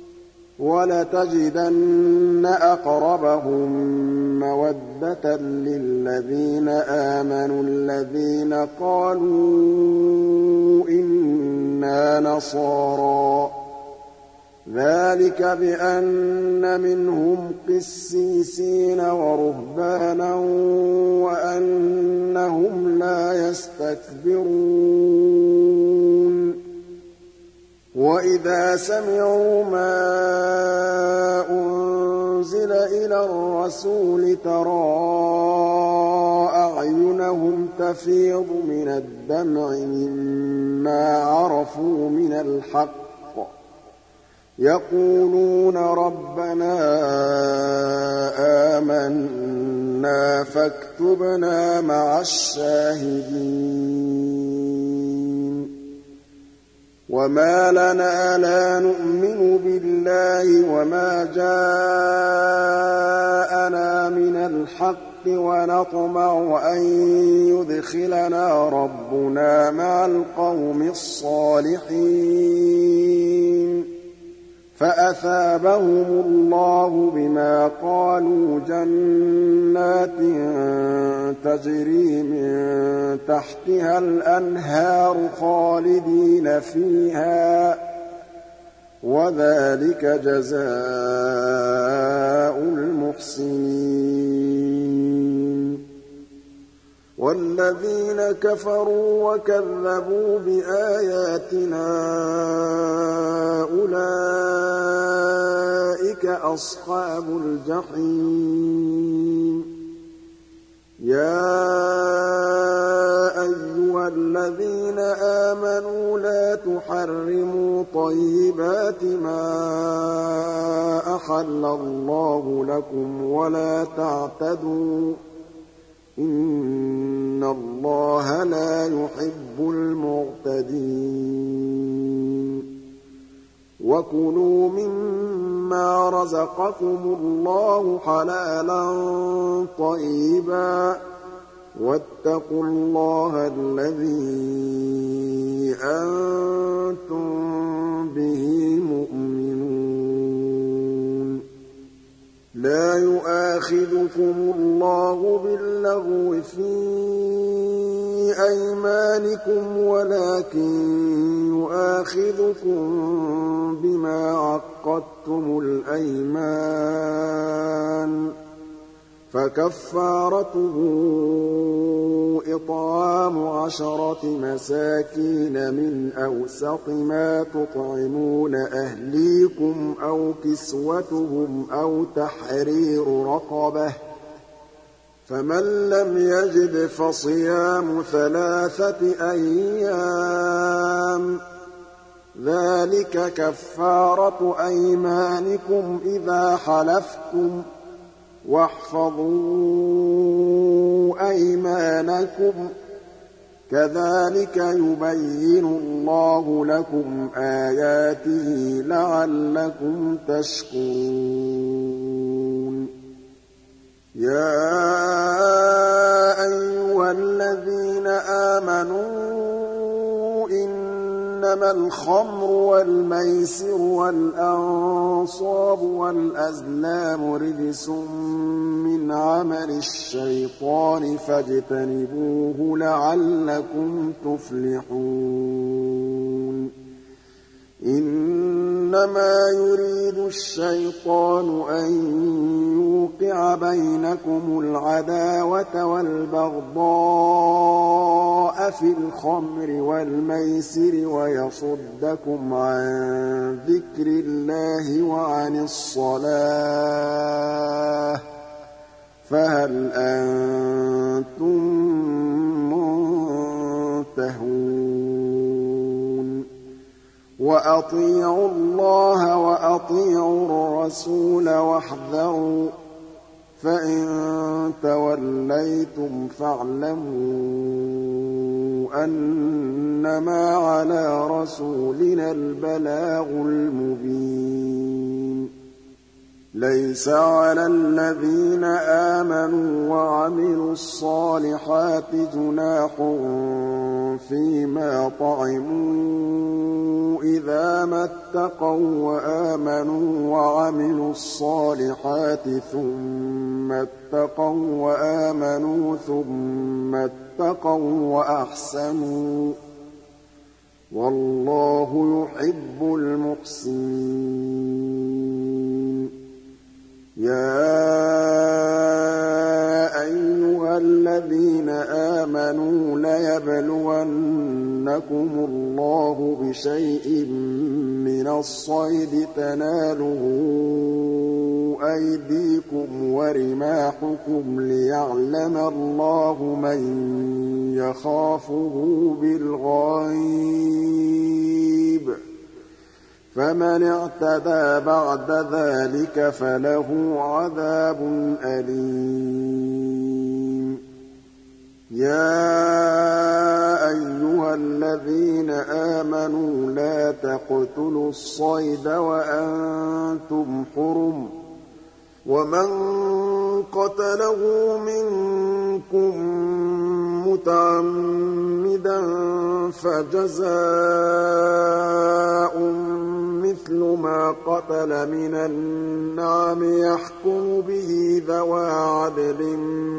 Speaker 1: وَلَتَجِدَنَّ أَقْرَبَهُم مَّوَدَّةً لِّلَّذِينَ آمَنُوا الَّذِينَ قَالُوا إِنَّا نَصَارَىٰ ۚ ذَٰلِكَ بِأَنَّ مِنْهُمْ قِسِّيسِينَ وَرُهْبَانًا وَأَنَّهُمْ لَا يَسْتَكْبِرُونَ وَإِذَا سَمِعُوا مَا أُنزِلَ إِلَى الرَّسُولِ تَرَىٰ أَعْيُنَهُمْ تَفِيضُ مِنَ الدَّمْعِ مِمَّا عَرَفُوا مِنَ الْحَقِّ يَقُولُونَ رَبَّنَا آمَنَّا فَاكْتُبْنَا مَعَ الشَّاهِدِينَ وَمَا لَنَا لَا نُؤْمِنُ بِاللَّهِ وَمَا جَاءَنَا مِنَ الْحَقِّ وَنَطْمَعُ أَن يُدْخِلَنَا رَبُّنَا مَعَ الْقَوْمِ الصَّالِحِينَ فَأَثَابَهُمُ اللَّهُ بِمَا قَالُوا جَنَّاتٍ تَجْرِي مِن تَحْتِهَا الْأَنْهَارُ خَالِدِينَ فِيهَا ۚ وَذَٰلِكَ جَزَاءُ الْمُحْسِنِينَ وَالَّذِينَ كَفَرُوا وَكَذَّبُوا بِآيَاتِنَا أُولَٰئِكَ أَصْحَابُ الْجَحِيمِ يَا أَيُّهَا الَّذِينَ آمَنُوا لَا تُحَرِّمُوا طَيِّبَاتِ مَا أَحَلَّ اللَّهُ لَكُمْ وَلَا تَعْتَدُوا ۚ إِنَّ اللَّهَ لَا يُحِبُّ الْمُعْتَدِينَ وَكُلُوا مِمَّا رَزَقَكُمُ اللَّهُ حَلَالًا طَيِّبًا وَاتَّقُوا اللَّهَ الَّذِي أَنتُم بِهِ مُؤْمِنُونَ لَا يُؤَاخِذُكُمُ اللَّهُ بِاللَّغْوِ فِي أَيْمَانِكُمْ وَلَٰكِن يُؤَاخِذُكُم بِمَا عَقَّدتُّمُ الْأَيْمَانَ ۖ فَكَفَّارَتُهُ إِطْعَامُ 10 مساكين من أوسط ما تطعمون أهليكم أو كسوتهم أو تحرير رقبة ۖ فمن لم يجد فصيام 3 أيام ذلك كفارة أيمانكم إذا حلفتم واحفظوا أيمانكم كذلك يبين الله لكم آياته لعلكم تشكرون يا أيها الذين آمنوا إنما الخمر والميسر والأنصاب والأزلام رجس من عمل الشيطان فاجتنبوه لعلكم تفلحون إنما يريد الشيطان أن يوقع بينكم العداوة والبغضاء في الخمر والميسر ويصدكم عن ذكر الله وعن الصلاة فهل أنتم منتهون وأطيعوا الله وأطيعوا الرسول واحذروا فإن توليتم فاعلموا أنما على رسولنا البلاغ المبين ليس على الذين آمنوا وعملوا الصالحات جناح فيما طعموا إذا ما اتقوا وآمنوا وعملوا الصالحات ثم اتقوا وآمنوا ثم اتقوا وأحسنوا والله يحب المحسنين يا أيها الذين آمنوا ليبلونكم الله بشيء من الصيد تناله أيديكم ورماحكم ليعلم الله من يخافه بالغيب فمن اعتدى بعد ذلك فله عذاب أليم يا أيها الذين آمنوا لا تقتلوا الصيد وأنتم حرم ومن قتله منكم متعمدا فجزاء مثل ما قتل من النعم يحكم به ذوى عدل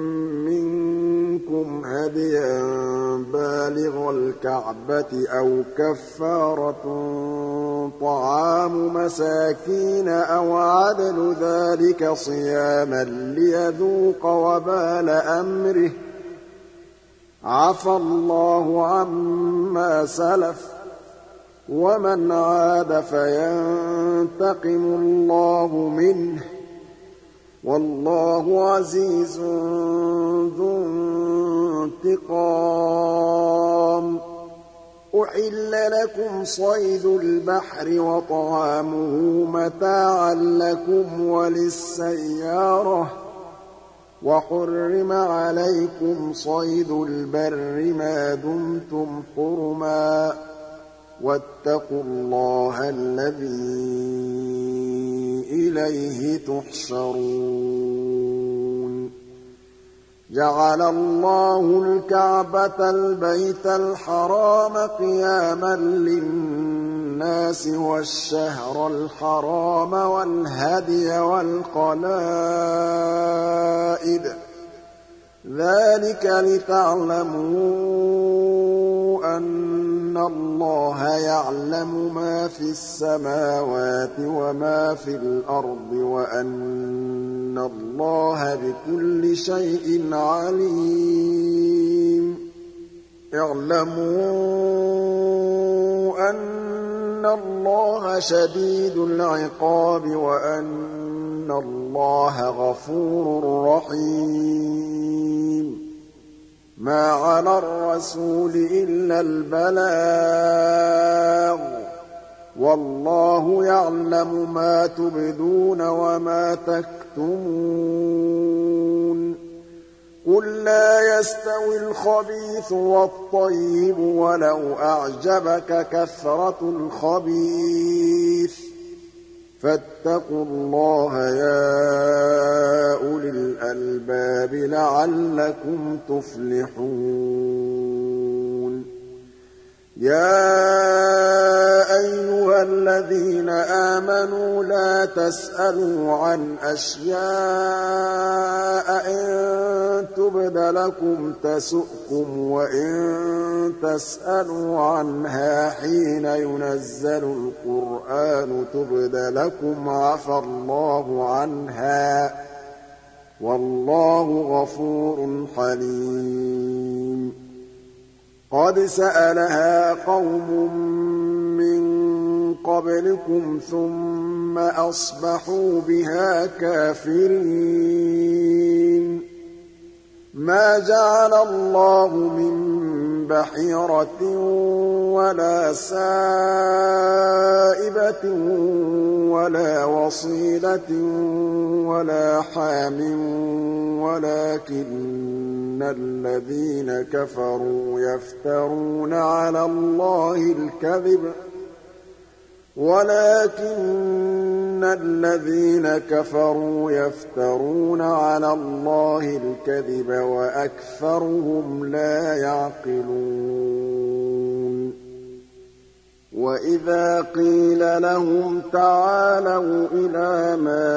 Speaker 1: منكم هديا بالغ الكعبة أو كفارة طعام مساكين أو عدل ذلك صياما ليذوق وبال أمره عفى الله عما سلف ومن عاد فينتقم الله منه والله عزيز ذو انتقام أحل لكم صيد البحر وطعامه متاعا لكم وللسيارة وحرم عليكم صيد البر ما دمتم حرما واتقوا الله الذي إليه تحشرون جعل الله الكعبة البيت الحرام قياما للناس والشهر الحرام والهدي والقلائد ذلك لتعلموا أن الله يعلم ما في السماوات وما في الأرض وأن الله بكل شيء عليم اعلموا أن وَأَنَّ اللَّهَ شَدِيدُ الْعِقَابِ وَأَنَّ اللَّهَ غَفُورٌ رَّحِيمٌ مَا عَلَى الرَّسُولِ إِلَّا الْبَلَاغُ ۗ وَاللَّهُ يَعْلَمُ مَا تُبْدُونَ وَمَا تَكْتُمُونَ قُل لَّا يَسْتَوِي الْخَبِيثُ وَالطَّيِّبُ وَلَوْ أَعْجَبَكَ كَثْرَةُ الْخَبِيثِ ۚ فَاتَّقُوا اللَّهَ يَا أُولِي الْأَلْبَابِ لَعَلَّكُمْ تُفْلِحُونَ يَا أَيُّهَا الَّذِينَ آمَنُوا لَا تَسْأَلُوا عَنْ أَشْيَاءَ إِن تُبْدَ لَكُمْ تَسُؤْكُمْ وَإِن تَسْأَلُوا عَنْهَا حِينَ يُنَزَّلُ الْقُرْآنُ تُبْدَ لَكُمْ عَفَا اللَّهُ عَنْهَا ۗ وَاللَّهُ غَفُورٌ حَلِيمٌ قَدْ سَأَلَهَا قَوْمٌ مِّن قَبْلِكُمْ ثُمَّ أَصْبَحُوا بِهَا كَافِرِينَ مَا جَعَلَ اللَّهُ مِن بَحِيرَةٍ وَلَا سَائِبَةٍ وَلَا وَصِيلَةٍ وَلَا حَامٍ وَلَٰكِنَّ الَّذِينَ كَفَرُوا يَفْتَرُونَ عَلَى اللَّهِ الْكَذِبَ وَأَكْثَرُهُمْ لَا يَعْقِلُونَ وَإِذَا قِيلَ لَهُمْ تَعَالَوْا إِلَىٰ مَا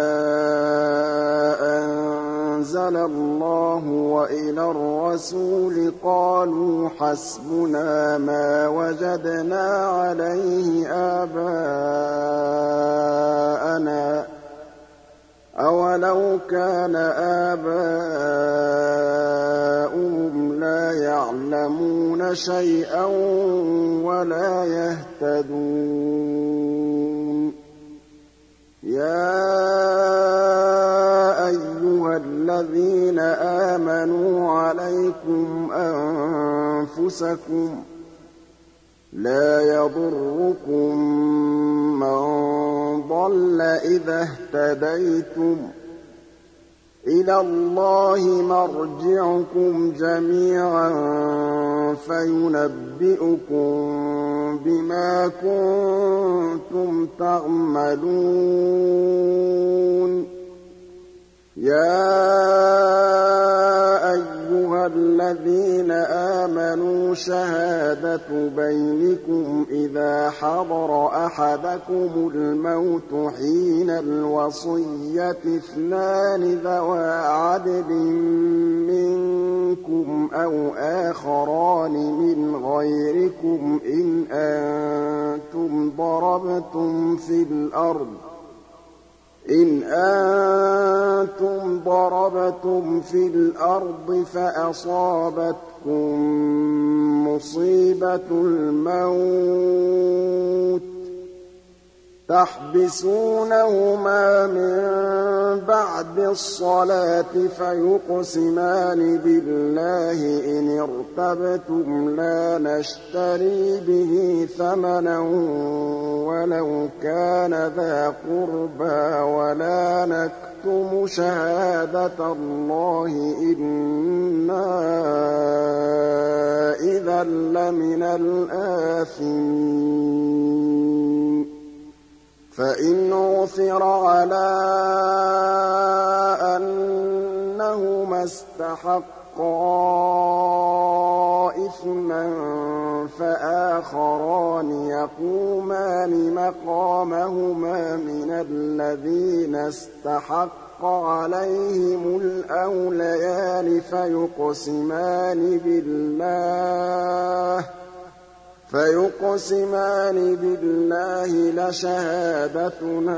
Speaker 1: أَنزَلَ اللَّهُ وَإِلَى الرَّسُولِ قَالُوا حَسْبُنَا مَا وَجَدْنَا عَلَيْهِ آبَاءَنَا ۚ أَوَلَوْ كَانَ آبَاؤُهُمْ لَا يَعْلَمُونَ شَيْئًا وَلَا يَهْتَدُونَ يَا أَيُّهَا الَّذِينَ آمَنُوا عَلَيْكُمْ أَنفُسَكُمْ ۖ لَا يَضُرُّكُم مَّن ضَلَّ إِذَا اهْتَدَيْتُمْ ۚ إِلَى اللَّهِ مَرْجِعُكُمْ جَمِيعًا فَيُنَبِّئُكُم بِمَا كُنتُمْ تَعْمَلُونَ يَا أَيُّهَا الَّذِينَ آمَنُوا شَهَادَةُ بَيْنِكُمْ إِذَا حَضَرَ أَحَدَكُمُ الْمَوْتُ حِينَ الْوَصِيَّةِ اثْنَانِ ذَوَا عَدْلٍ مِّنكُمْ أَوْ آخَرَانِ مِنْ غَيْرِكُمْ إِنْ أَنتُمْ ضَرَبْتُمْ فِي الْأَرْضِ فَأَصَابَتْكُم مُّصِيبَةُ الْمَوْتِ تَحْبِسُونَهُمَا مِن بَعْدِ الصَّلَاةِ فَيُقْسِمَانِ بِاللَّهِ إِنِ ارْتَبْتُمْ لَا نَشْتَرِي بِهِ ثَمَنًا وَلَوْ كَانَ ذَا قُرْبَىٰ وَلَا نَكْتُمُ شَهَادَةَ اللَّهِ إِنَّا إِذًا لَّمِنَ الْآثِمِينَ فَإِنْ عُثِرَ عَلَىٰ أَنَّهُمَا اسْتَحَقَّا إِثْمًا فَآخَرَانِ يَقُومَانِ مَقَامَهُمَا مِنَ الَّذِينَ اسْتَحَقَّ عَلَيْهِمُ الْأَوْلَيَانِ فيقسمان بالله لشهادتنا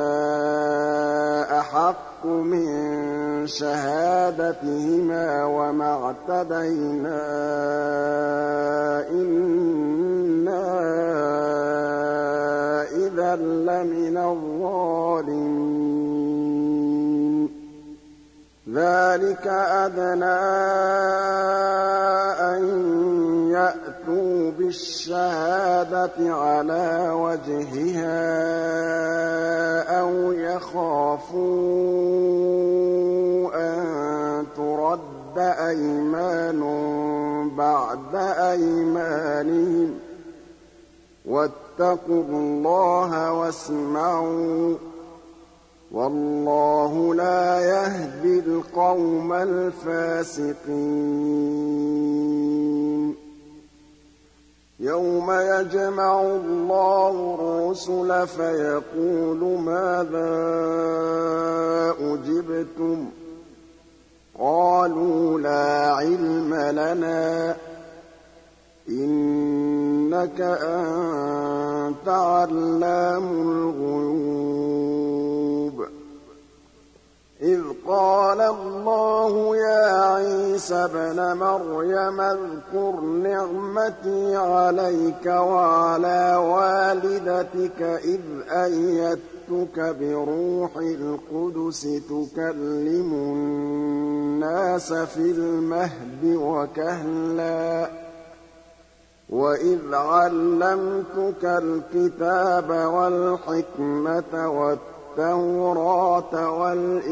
Speaker 1: أحق من شهادتهما وما اعتدينا إنا إِذًا لَّمِنَ الظَّالِمِينَ ذَٰلِكَ أَدْنَىٰ أَن يَأْتُوا بِالشَّهَادَةِ عَلَىٰ وَجْهِهَا أَوْ يَخَافُوا أَن تُرَدَّ أَيْمَانٌ بَعْدَ أَيْمَانِهِمْ ۗ وَاتَّقُوا اللَّهَ وَاسْمَعُوا ۗ وَاللَّهُ لَا يَهْدِي الْقَوْمَ الْفَاسِقِينَ يَوْمَ يَجْمَعُ اللَّهُ الرُّسُلَ فَيَقُولُ مَاذَا أُجِبْتُمْ ۖ قَالُوا لَا عِلْمَ لَنَا إِنَّكَ أَنتَ عَلَّامُ الْغُيُوبِ إِذْ قَالَ اللَّهُ يَا عِيسَى ابْنَ مَرْيَمَ اذْكُرْ نِعْمَتِي عَلَيْكَ وَعَلَىٰ وَالِدَتِكَ إِذْ أَيَّدتُّكَ بِرُوحِ الْقُدُسِ تُكَلِّمُ النَّاسَ فِي الْمَهْدِ وَكَهْلًا وَإِذْ عَلَّمْتُكَ الْكِتَابَ وَالْحِكْمَةَ وَالتَّوْرَاةَ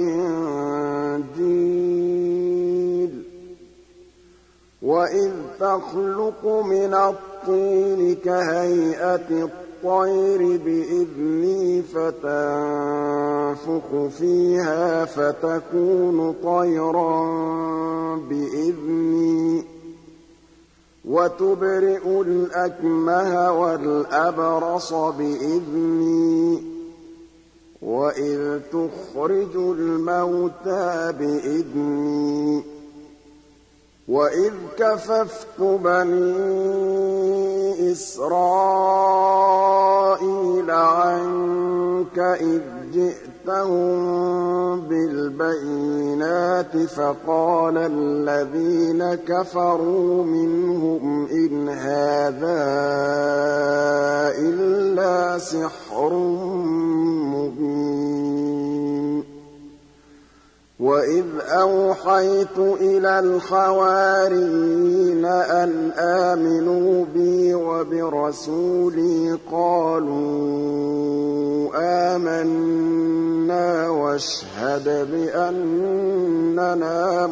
Speaker 1: وَالْإِنجِيلَ وَإِذْ تَخْلُقُ مِنَ الطِّينِ كَهَيْئَةِ الطَّيْرِ بِإِذْنِي فَتَنفُخُ فِيهَا فَتَكُونُ طَيْرًا بِإِذْنِي وَتُبْرِئُ الْأَكْمَهَ وَالْأَبْرَصَ بِإِذْنِي وَإِذْ تُخْرِجُ الْمَوْتَىٰ بِإِذْنِي وَإِذْ كَفَفْتُ بَنِي إِسْرَائِيلَ عَنكَ إِذْ جِئْتَهُم بِالْبَيِّنَاتِ فَقَالَ الَّذِينَ كَفَرُوا مِنْهُمْ إِنْ هَٰذَا إِلَّا سِحْرٌ مُّبِينٌ وَإِذْ أَوْحَيْتُ إِلَى الْحَوَارِيِّينَ أَنْ آمِنُوا بِي وَبِرَسُولِي قَالُوا آمَنَّا وَاشْهَدْ بِأَنَّنَا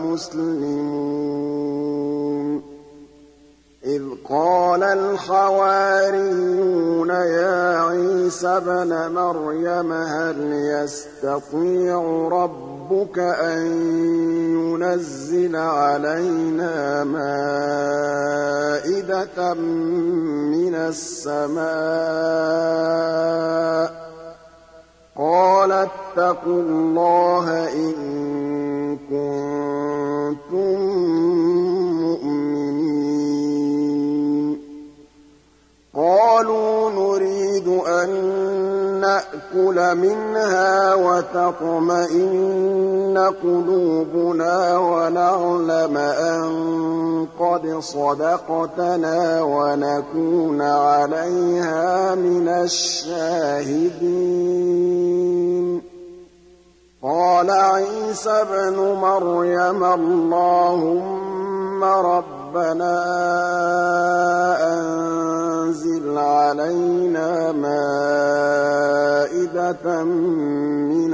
Speaker 1: مُسْلِمُونَ إِذْ قَالَ الْحَوَارِيُّونَ يَا عِيسَى ابْنَ مَرْيَمَ هَلْ يَسْتَطِيعُ رَبُّكَ أَن يُنَزِّلَ عَلَيْنَا مَائِدَةً مِّنَ السَّمَاءِ ۖ قَالَ اتَّقُوا اللَّهَ إِن كُنتُم مُّؤْمِنِينَ قَالُوا نُرِيدُ أَن نَّأْكُلَ مِنْهَا وَتَطْمَئِنَّ قُلُوبُنَا وَنَعْلَمَ أَن قَدْ صَدَقْتَنَا وَنَكُونَ عَلَيْهَا مِنَ الشَّاهِدِينَ قَالَ عِيسَى ابْنُ مَرْيَمَ اللَّهُمَّ رَبَّنَا أَنزِلْ عَلَيْنَا مَائِدَةً مِّنَ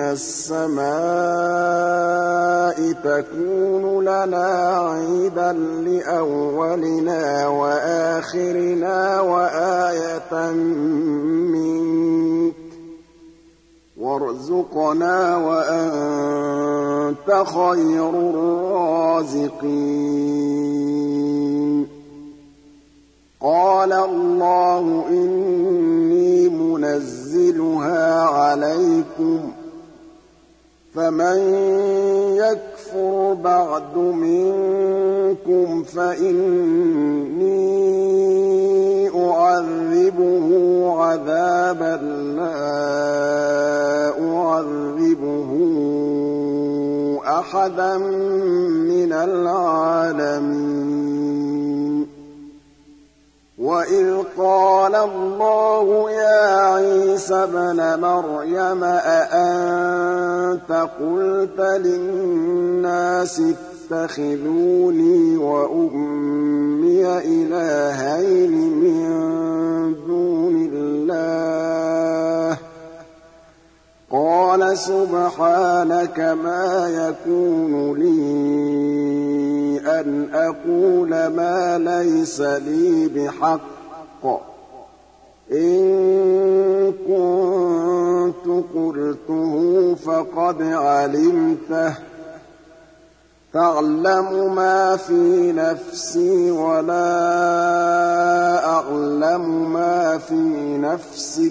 Speaker 1: السَّمَاءِ تَكُونُ لَنَا عِيدًا لِّأَوَّلِنَا وَآخِرِنَا وَآيَةً مِّنكَ وَارْزُقْنَا وَأَنتَ خَيْرُ الرَّازِقِينَ قَالَ اللَّهُ إِنِّي مُنَزِّلُهَا عَلَيْكُمْ فَمَن يَكْفُرْ بَعْدُ مِنكُمْ فَإِنِّي أُعَذِّبُهُ عَذَابًا لَّا أُعَذِّبُهُ أَحَدًا مِّنَ الْعَالَمِينَ وَإِذْ قَالَ اللَّهُ يَا عِيسَى ابْنَ مَرْيَمَ أَأَنتَ قُلْتَ لِلنَّاسِ اتَّخِذُونِي وَأُمِّيَ إِلَٰهَيْنِ مِن دُونِ اللَّهِ ۖ قَالَ سُبْحَانَكَ مَا يَكُونُ لِي أَنْ أَقُولَ مَا لَيْسَ لِي بِحَقٍّ ۚ إِن كُنتُ قُلْتُهُ فَقَدْ عَلِمْتَهُ ۚ تَعْلَمُ مَا فِي نَفْسِي وَلَا أَعْلَمُ مَا فِي نَفْسِكَ ۚ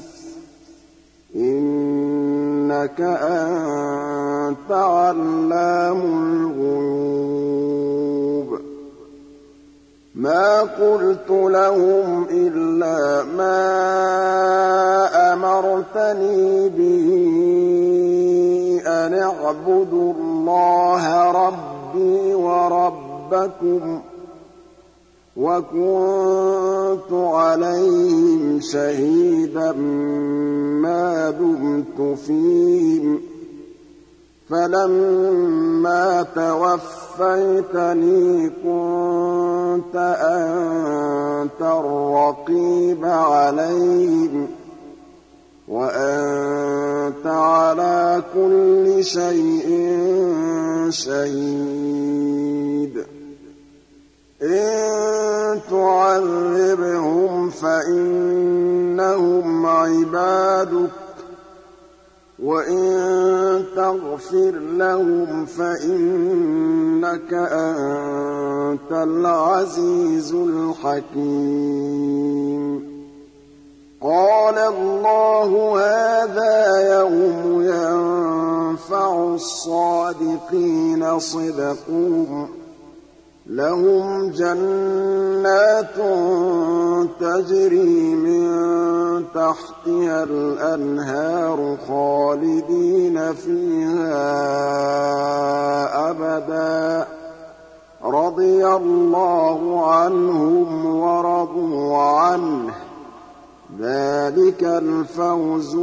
Speaker 1: إِنَّكَ أَنتَ عَلَّامُ الْغُيُوبِ مَا قُلْتُ لَهُمْ إِلَّا مَا أَمَرْتَنِي بِهِ أَنِ اعْبُدُوا اللَّهَ رَبِّي وَرَبَّكُمْ ۚ وَكُنتُ عَلَيْهِمْ شَهِيدًا مَّا دُمْتُ فِيهِمْ ۖ فَلَمَّا تَوَفَّيْتَنِي كُنتَ أَنتَ الرَّقِيبَ عَلَيْهِمْ ۚ وَأَنتَ عَلَىٰ كُلِّ شَيْءٍ شَهِيدٌ إِن تُعَذِّبْهُمْ فَإِنَّهُمْ عِبَادُكَ ۖ وَإِن تَغْفِرْ لَهُمْ فَإِنَّكَ أَنتَ الْعَزِيزُ الْحَكِيمُ قَالَ اللَّهُ هَٰذَا يَوْمُ يَنفَعُ الصَّادِقِينَ صِدْقُهُمْ ۚ لَهُمْ جَنَّاتٌ تَجْرِي مِن تَحْتِهَا الْأَنْهَارُ خَالِدِينَ فِيهَا أَبَدًا ۖ رَّضِيَ اللَّهُ عَنْهُمْ وَرَضُوا عَنْهُ ۚ ذَٰلِكَ الْفَوْزُ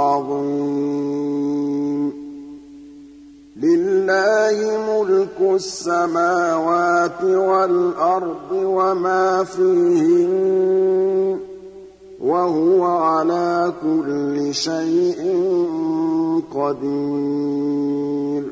Speaker 1: الْعَظِيمُ لِلَّهِ مُلْكُ السَّمَاوَاتِ وَالْأَرْضِ وَمَا فِيهِنَّ ۚ وَهُوَ عَلَىٰ كُلِّ شَيْءٍ قَدِيرٌ